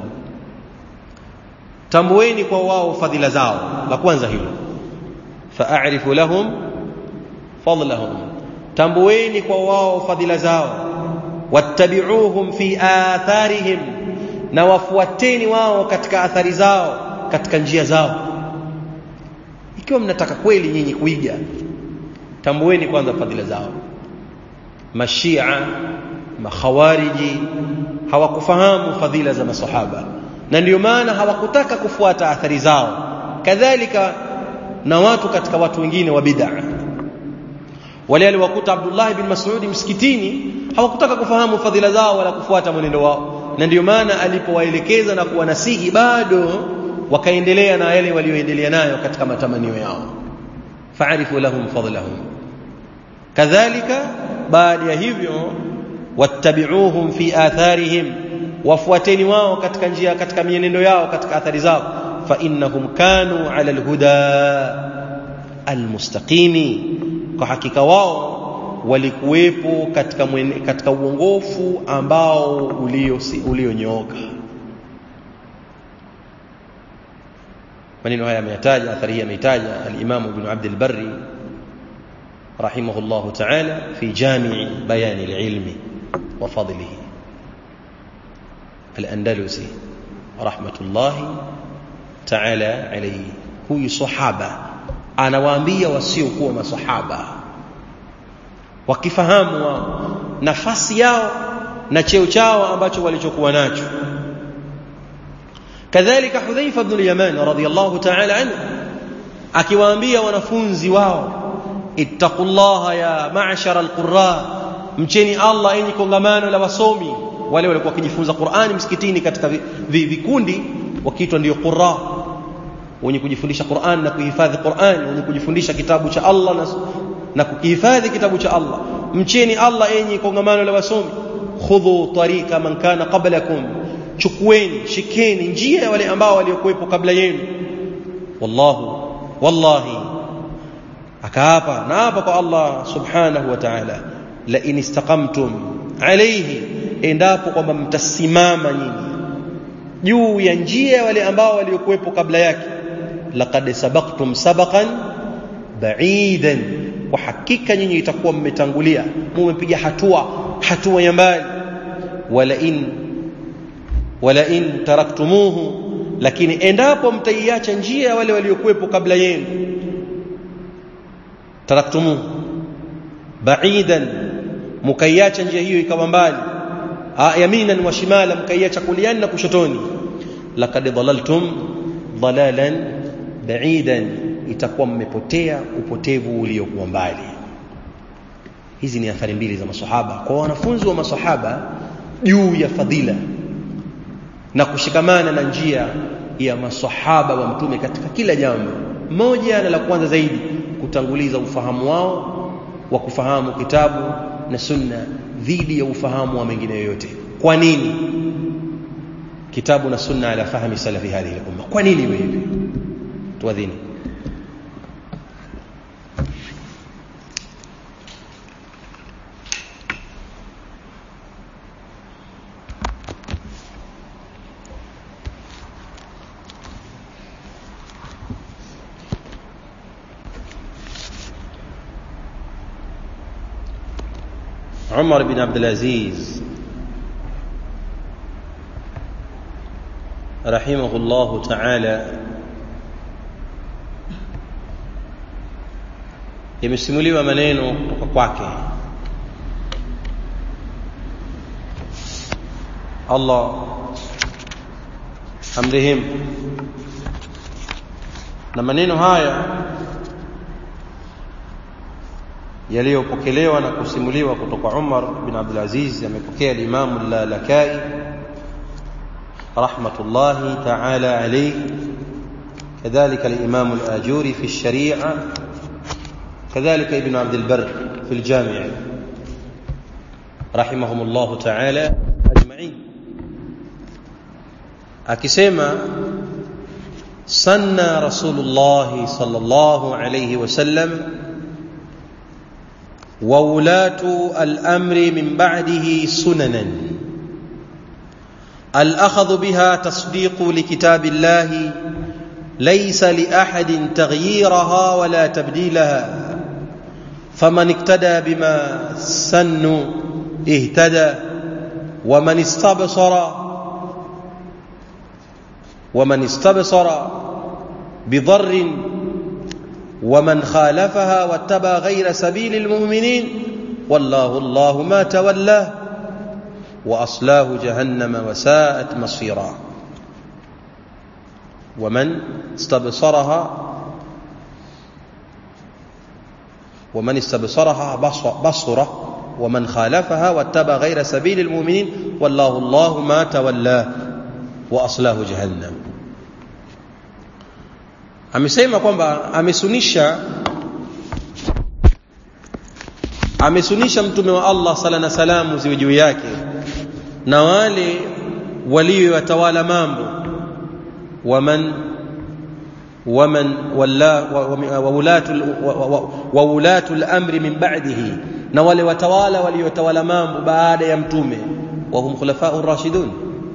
tambueni kwa wao fadhila zao. La kwanza hilo, fa'arifu lahum fadlahum, tambueni kwa wao fadhila zao. Wattabi'uhum fi atharihim, na wafuateni wao katika athari zao, katika njia zao. Ikiwa mnataka kweli nyinyi kuiga, tambueni kwanza fadhila zao. Mashia, makhawariji hawakufahamu fadhila za masahaba, na ndio maana hawakutaka kufuata athari zao. Kadhalika na watu katika watu wengine wa bid'a, wale waliokuta Abdullah ibn Mas'ud msikitini hawakutaka kufahamu fadhila zao wala kufuata mwenendo wao, na ndio maana alipowaelekeza na kuwanasihi bado wakaendelea na yale walioendelea nayo katika matamanio yao. Fa'arifu lahum fadlahum. Kadhalika baada ya hivyo, wattabi'uhum fi atharihim, wafuateni wao katika njia, katika mienendo yao, katika athari zao. Fa innahum kanu ala alhuda almustaqimi, kwa hakika wao walikuwepo katika mwene, katika uongofu ambao ulio ulionyooka. Maneno haya ameyataja, athari hii ameyataja al-Imam Ibn Abd al-Barri رحمه الله تعالى في جامع بيان العلم وفضله الأندلسي رحمة الله تعالى عليه. هو صحابة anawaambia wasiokuwa masahaba, wakifahamu nafasi yao na cheo chao ambacho walichokuwa nacho. Kadhalika Hudhaifa ibn al-Yaman radhiyallahu ta'ala anhu akiwaambia wanafunzi wao, ittaqullaha ya ma'shara alqurra, mcheni Allah enyi kongamano la wasomi. Wale walikuwa wakijifunza Qur'ani msikitini katika vikundi wakiitwa ndio qurra, wenye kujifundisha Qur'an na kuhifadhi Qur'an, wenye kujifundisha kitabu cha Allah na, na kukihifadhi kitabu cha Allah. Mcheni Allah enyi kongamano la wasomi. Khudhu tariqa man kana qablakum, chukueni shikeni njia ya wale ambao waliokuwepo kabla yenu. Wallahu wallahi, akaapa na hapa kwa Allah subhanahu wa ta'ala, la in istaqamtum alayhi, endapo kwamba mtasimama nyinyi juu ya njia ya wale ambao waliokuwepo kabla yake, laqad sabaqtum sabaqan ba'idan, kwa hakika nyinyi itakuwa mmetangulia, mmepiga hatua hatua ya mbali. Wala in wala in taraktumuhu, lakini endapo mtaiacha njia ya wale waliokuwepo kabla yenu, taraktumuhu ba'idan, mkaiacha njia hiyo ikawa mbali, yaminan wa shimala, mkaiacha kuliani na kushotoni, laqad dhalaltum dhalalan ba'idan, itakuwa mmepotea upotevu uliokuwa mbali. Hizi ni athari mbili za maswahaba kwa wanafunzi wa maswahaba juu ya fadhila na kushikamana na njia ya maswahaba wa mtume katika kila jambo. Moja na la kwanza zaidi, kutanguliza ufahamu wao wa kufahamu kitabu na sunna dhidi ya ufahamu wa mengine yoyote. Kwa nini kitabu na sunna ala fahmi salafi hadhihi al-umma? Kwa nini wewe tuadhini? عمر بن عبد العزيز رحمه الله تعالى yamesimuliwa maneno kutoka kwake. Allah amrehemu. Na maneno haya yaliyopokelewa na kusimuliwa kutoka Umar bin Abdul Aziz amepokea al-Imam al-Lalakai rahmatullahi ta'ala alayhi, kadhalika al-Imam al-Ajuri fi ash-Shari'a, kadhalika Ibn Abd al-Barr fi al-Jami' rahimahumullah ta'ala ajma'in, akisema sanna Rasulullah sallallahu alayhi wasallam وولاة الأمر من بعده سننا الأخذ بها تصديق لكتاب الله ليس لأحد تغييرها ولا تبديلها، فمن اقتدى بما سنوا اهتدى، ومن استبصر ومن استبصر بضر ومن خالفها واتبع غير سبيل المؤمنين والله الله ما تولاه وأصلاه جهنم وساءت مصيرا. ومن استبصرها ومن استبصرها بصره ومن خالفها واتبع غير سبيل المؤمنين والله الله ما تولاه وأصلاه جهنم. Amesema kwamba amesunisha amesunisha mtume wa Allah sala na salamu ziwe juu yake na wale waliowatawala mambo, waman waman walla wa ulatul wa ulatul amri min ba'dihi, na wale watawala waliotawala mambo baada ya mtume, wa hum khulafa'ur rashidun,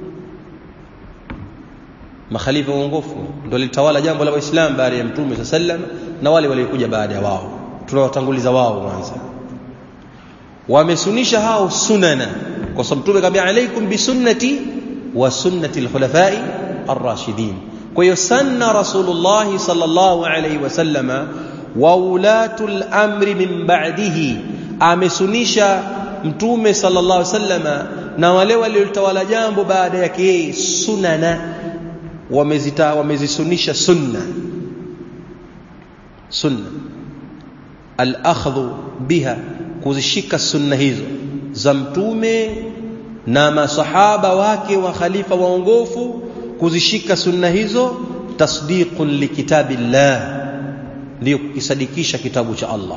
makhalifa waongofu ndio walitawala jambo la Uislamu baada ya mtume sallam, na wale waliokuja baada ya wao tunawatanguliza wao kwanza. Wamesunisha hao sunana kwa sababu mtume kaambia alaikum bisunnati wa sunnati alkhulafai ar-rashidin. Kwa hiyo sanna Rasulullah sallallahu alayhi wasallama wa ulatul amri min ba'dihi, amesunisha mtume sallallahu alayhi wasallama na wale waliotawala jambo baada yake yeye sunana, wamezita wamezisunisha sunna. sunna, al-akhdhu biha, kuzishika sunna hizo za mtume na masahaba wake wa khalifa waongofu, kuzishika sunna hizo, tasdiqun likitabillah, ndio kukisadikisha kitabu cha Allah.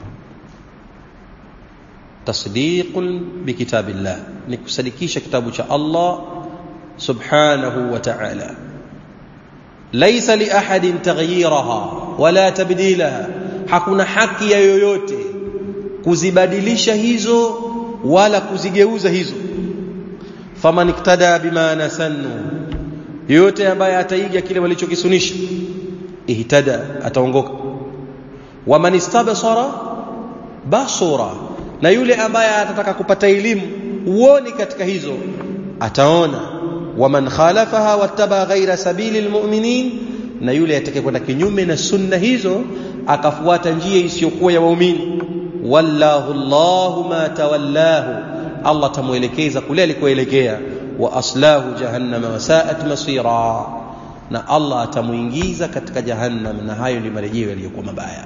Tasdiqun bikitabillah ni kusadikisha kitabu cha Allah subhanahu wa ta'ala. Laysa li ahadin taghyiraha wala tabdilaha, hakuna haki ya yoyote kuzibadilisha hizo wala kuzigeuza hizo. Faman iktada bima nasannu, yote ambaye ataiga kile walichokisunisha, ihtada, ataongoka. Wa man istabsara basura, na yule ambaye atataka kupata elimu uoni katika hizo ataona. Wa man khalafaha wattaba ghaira sabilil mu'minin, na yule atakayekwenda kinyume na sunna hizo akafuata njia isiyokuwa ya waumini, wallahu Allahu ma tawallahu, Allah tamuelekeza kule alikoelekea. Wa aslahu jahannama wasaat masira, na Allah atamuingiza katika jahannam, na hayo ni marejeo yaliyokuwa mabaya.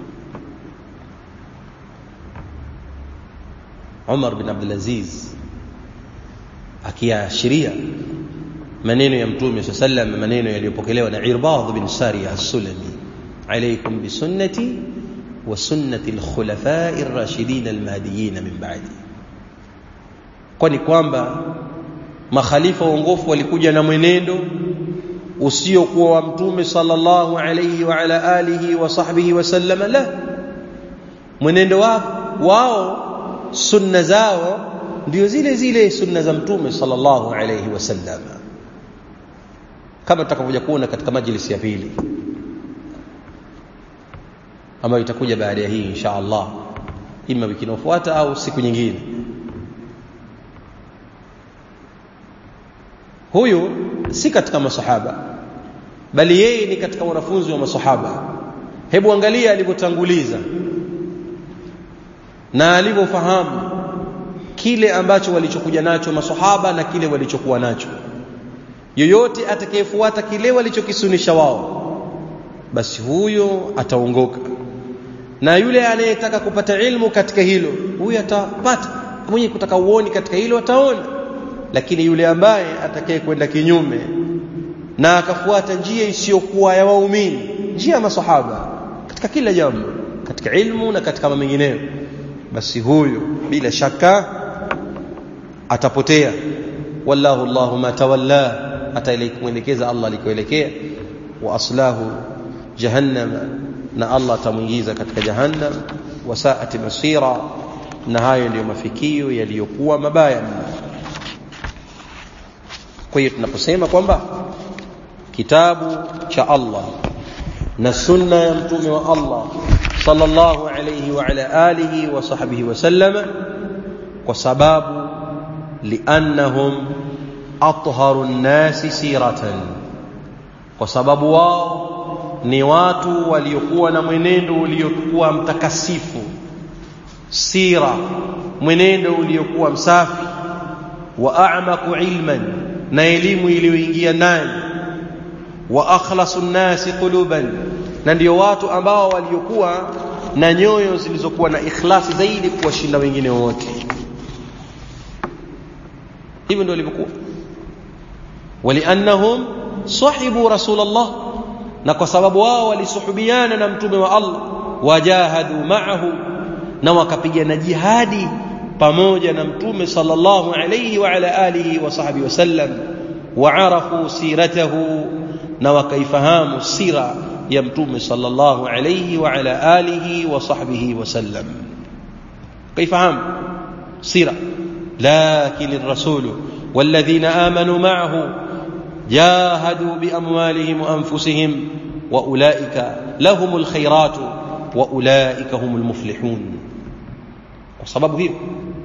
Umar bin Abdul Aziz akiashiria maneno ya Mtume sallallahu alayhi wasallam, maneno yaliyopokelewa na Irbad bin Sariya as-Sulami, alaykum bi sunnati wa sunnati al-khulafa'i ar-rashidin al-mahdiyyin min ba'di, kwani kwamba makhalifa waongofu walikuja na mwenendo usiokuwa wa Mtume sallallahu alayhi wa ala alihi wa sahbihi wasallam. La, mwenendo wao wao sunna zao ndio zile zile sunna za Mtume sallallahu alayhi wasallam, kama tutakavyokuja kuona katika majlisi ya pili ambayo itakuja baada ya hii insha Allah, ima wiki inayofuata au siku nyingine. Huyu si katika masahaba, bali yeye ni katika wanafunzi wa masahaba. Hebu angalia alivyotanguliza na alivyofahamu kile ambacho walichokuja nacho masahaba na kile walichokuwa nacho. Yoyote atakayefuata kile walichokisunisha wao, basi huyo ataongoka, na yule anayetaka kupata ilmu katika hilo, huyo atapata. Mwenye kutaka uoni katika hilo ataona. Lakini yule ambaye atakaye kwenda kinyume na akafuata njia isiyokuwa ya waumini, njia ya masahaba katika kila jambo, katika ilmu na katika mambo mengineyo, basi huyo bila shaka atapotea. Wallahu Allahu ma tawalla, ataelekeza Allah alikoelekea. Wa aslahu jahannam, na Allah atamuingiza katika jahannam. Wasaati masira, na hayo ndio mafikio yaliyokuwa mabaya. Kwa hiyo tunaposema kwamba kitabu cha Allah na sunna ya mtume wa Allah sallallahu alayhi wa ala alihi wa sahbihi wasallam, kwa sababu liannahum atharu an-nasi siratan, kwa sababu wao ni watu waliokuwa na mwenendo uliokuwa mtakasifu, sira, mwenendo uliokuwa msafi. Wa a'maqu ilman, na elimu iliyoingia ndani. Wa akhlasu an-nasi quluban, na ndio watu ambao waliokuwa na nyoyo zilizokuwa na ikhlasi zaidi kuwashinda wengine wote. Hivyo ndio walivyokuwa. Waliannahum sahibu rasulullah, na kwa sababu wao walisuhubiana na mtume wa Allah. Wajahadu ma'ahu, na wakapigana jihadi pamoja na mtume sallallahu alayhi wa ala alihi wa sahbihi wasallam. Waarafu siratahu, na wakaifahamu sira ya mtume sallallahu alayhi wa ala alihi wa sahbihi wasallam, kaifahamu sira. Lakin ar-rasul walladhina amanu ma'ahu jahadu bi amwalihim wa anfusihim wa ulaika lahumul khairatu wa ulaika humul muflihun. Kwa sababu hiyo,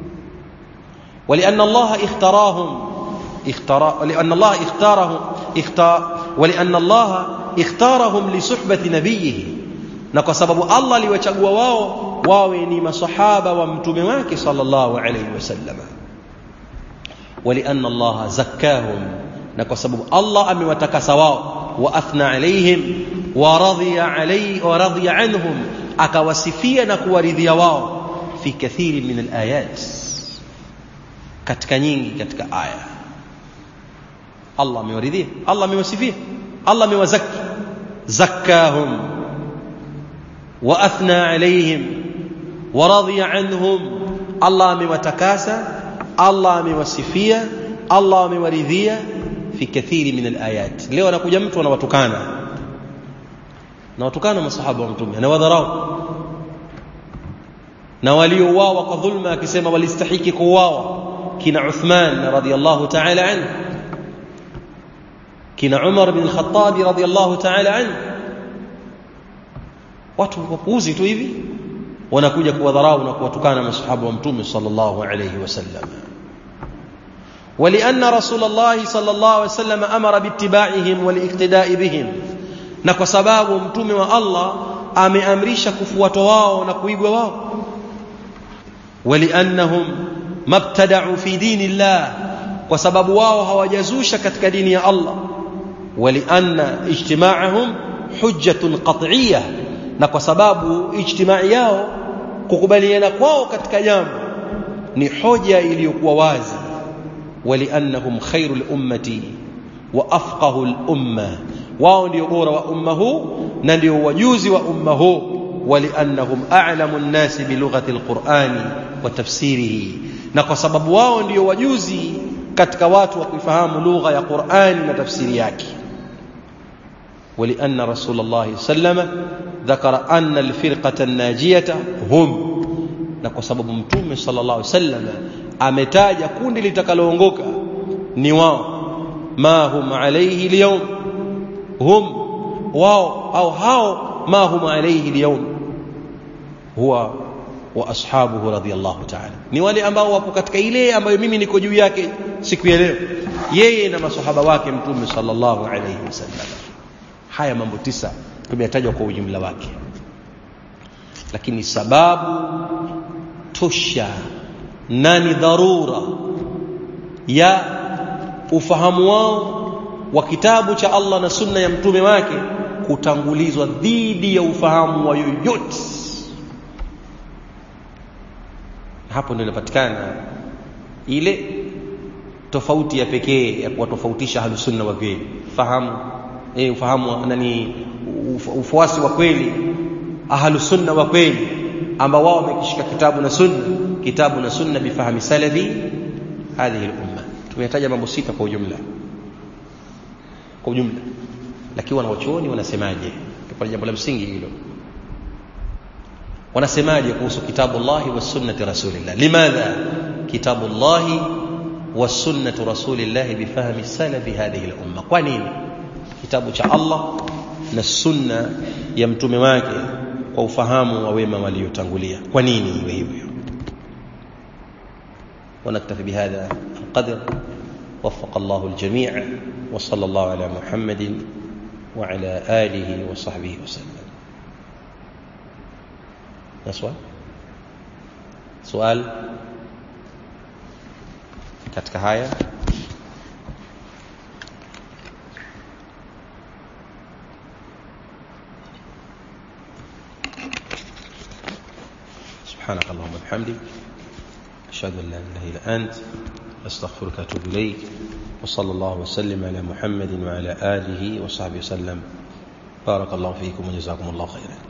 ولأن الله اختارهم اختار ولأن الله اختارهم اختار ولأن الله اختارهم لصحبة نبيه, na kwa sababu Allah aliwachagua wao wawe ni masahaba wa mtume wake sallallahu alayhi wasallam. ولأن الله زكاهم, na kwa sababu Allah amewatakasa wao. wa athna alayhim wa radhiya alayhi wa radhiya anhum, akawasifia na kuwaridhia wao fi kathiri min alayat, katika nyingi katika aya. Allah amewaridhia, Allah amewasifia, Allah amewazaki, zakkahum wa athna alayhim wa radhiya anhum. Allah amewatakasa, Allah amewasifia, Allah amewaridhia fi kathiri min alayat. Leo anakuja mtu anawatukana, na watukana masahaba wa mtume, anawadharau na waliouawa kwa dhulma, akisema walistahiki kuuawa kina Uthman radhiyallahu ta'ala anhu, kina Umar bin al-Khattab radhiyallahu ta'ala anhu. Watu wapuuzi tu hivi wanakuja kuwadharau na kuwatukana masahaba wa mtume sallallahu alayhi wasallam. ولأن رسول الله صلى الله عليه وسلم أمر باتباعهم والاقتداء بهم, na kwa sababu mtume wa Allah ameamrisha kufuatwa wao na kuigwa wao. ولأنهم ما ابتدعوا في دين الله, kwa sababu wao hawajazusha katika dini ya Allah. ولأن اجتماعهم حجة قطعية, na kwa sababu ijtimai yao, kukubaliana kwao katika jambo ni hoja iliyokuwa wazi. ولأنهم خير الأمة وأفقه الأمة, wao ndio bora wa umma huu na ndio wajuzi wa umma huu. ولأنهم أعلم الناس بلغة القرآن وتفسيره, na kwa sababu wao ndio wajuzi katika watu wa kufahamu lugha ya Qur'an na tafsiri yake. ولأن رسول الله صلى الله عليه وسلم ذكر أن الفرقة الناجية هم, na kwa sababu mtume sallallahu alaihi wasallam ametaja kundi litakaloongoka ni wao. ma hum alayhi al-yawm, hum wao au hao, ma hum alayhi al-yawm huwa wa ashabuhu radhiyallahu ta'ala, ni wale ambao wapo katika ile ambayo mimi niko juu yake siku ya leo, yeye na masahaba wake mtume sallallahu alayhi wasallam. Haya mambo tisa tumeyatajwa kwa ujumla wake, lakini sababu tosha na ni dharura ya ufahamu wao wa kitabu cha Allah na sunna ya mtume wake kutangulizwa dhidi ya ufahamu wa yoyote. Hapo ndio inapatikana ile tofauti ya pekee ya kuwatofautisha ahlus sunna wa kweli. Fahamu eh, ufahamu nani, ufuasi wa kweli, ahlus sunna wa kweli ambao wao wamekishika kitabu na sunna, kitabu na sunna bifahami salafi hadhihi al-umma. Tumetaja mambo sita kwa ujumla, kwa ujumla, lakini wanaochuoni wanasemaje? Kwa jambo la msingi hilo, wanasemaje kuhusu kitabullahi wa sunnati rasulillah? Limadha kitabullahi wa sunnatu rasulillah bifahami salafi hadhihi al-umma? Kwa nini kitabu cha Allah na sunna ya mtume wake kwa ufahamu wa wema waliotangulia? Kwa nini iwe hivyo? ونكتفي بهذا القدر. وفق الله الجميع، وصلى الله على محمد وعلى آله وصحبه وسلم. سؤال سؤال katika haya. سبحانك اللهم وبحمدك أشهد أن لا إله إلا أنت أستغفرك وأتوب إليك. وصلى الله وسلم على محمد وعلى آله وصحبه وسلم. بارك الله فيكم وجزاكم الله خيرا.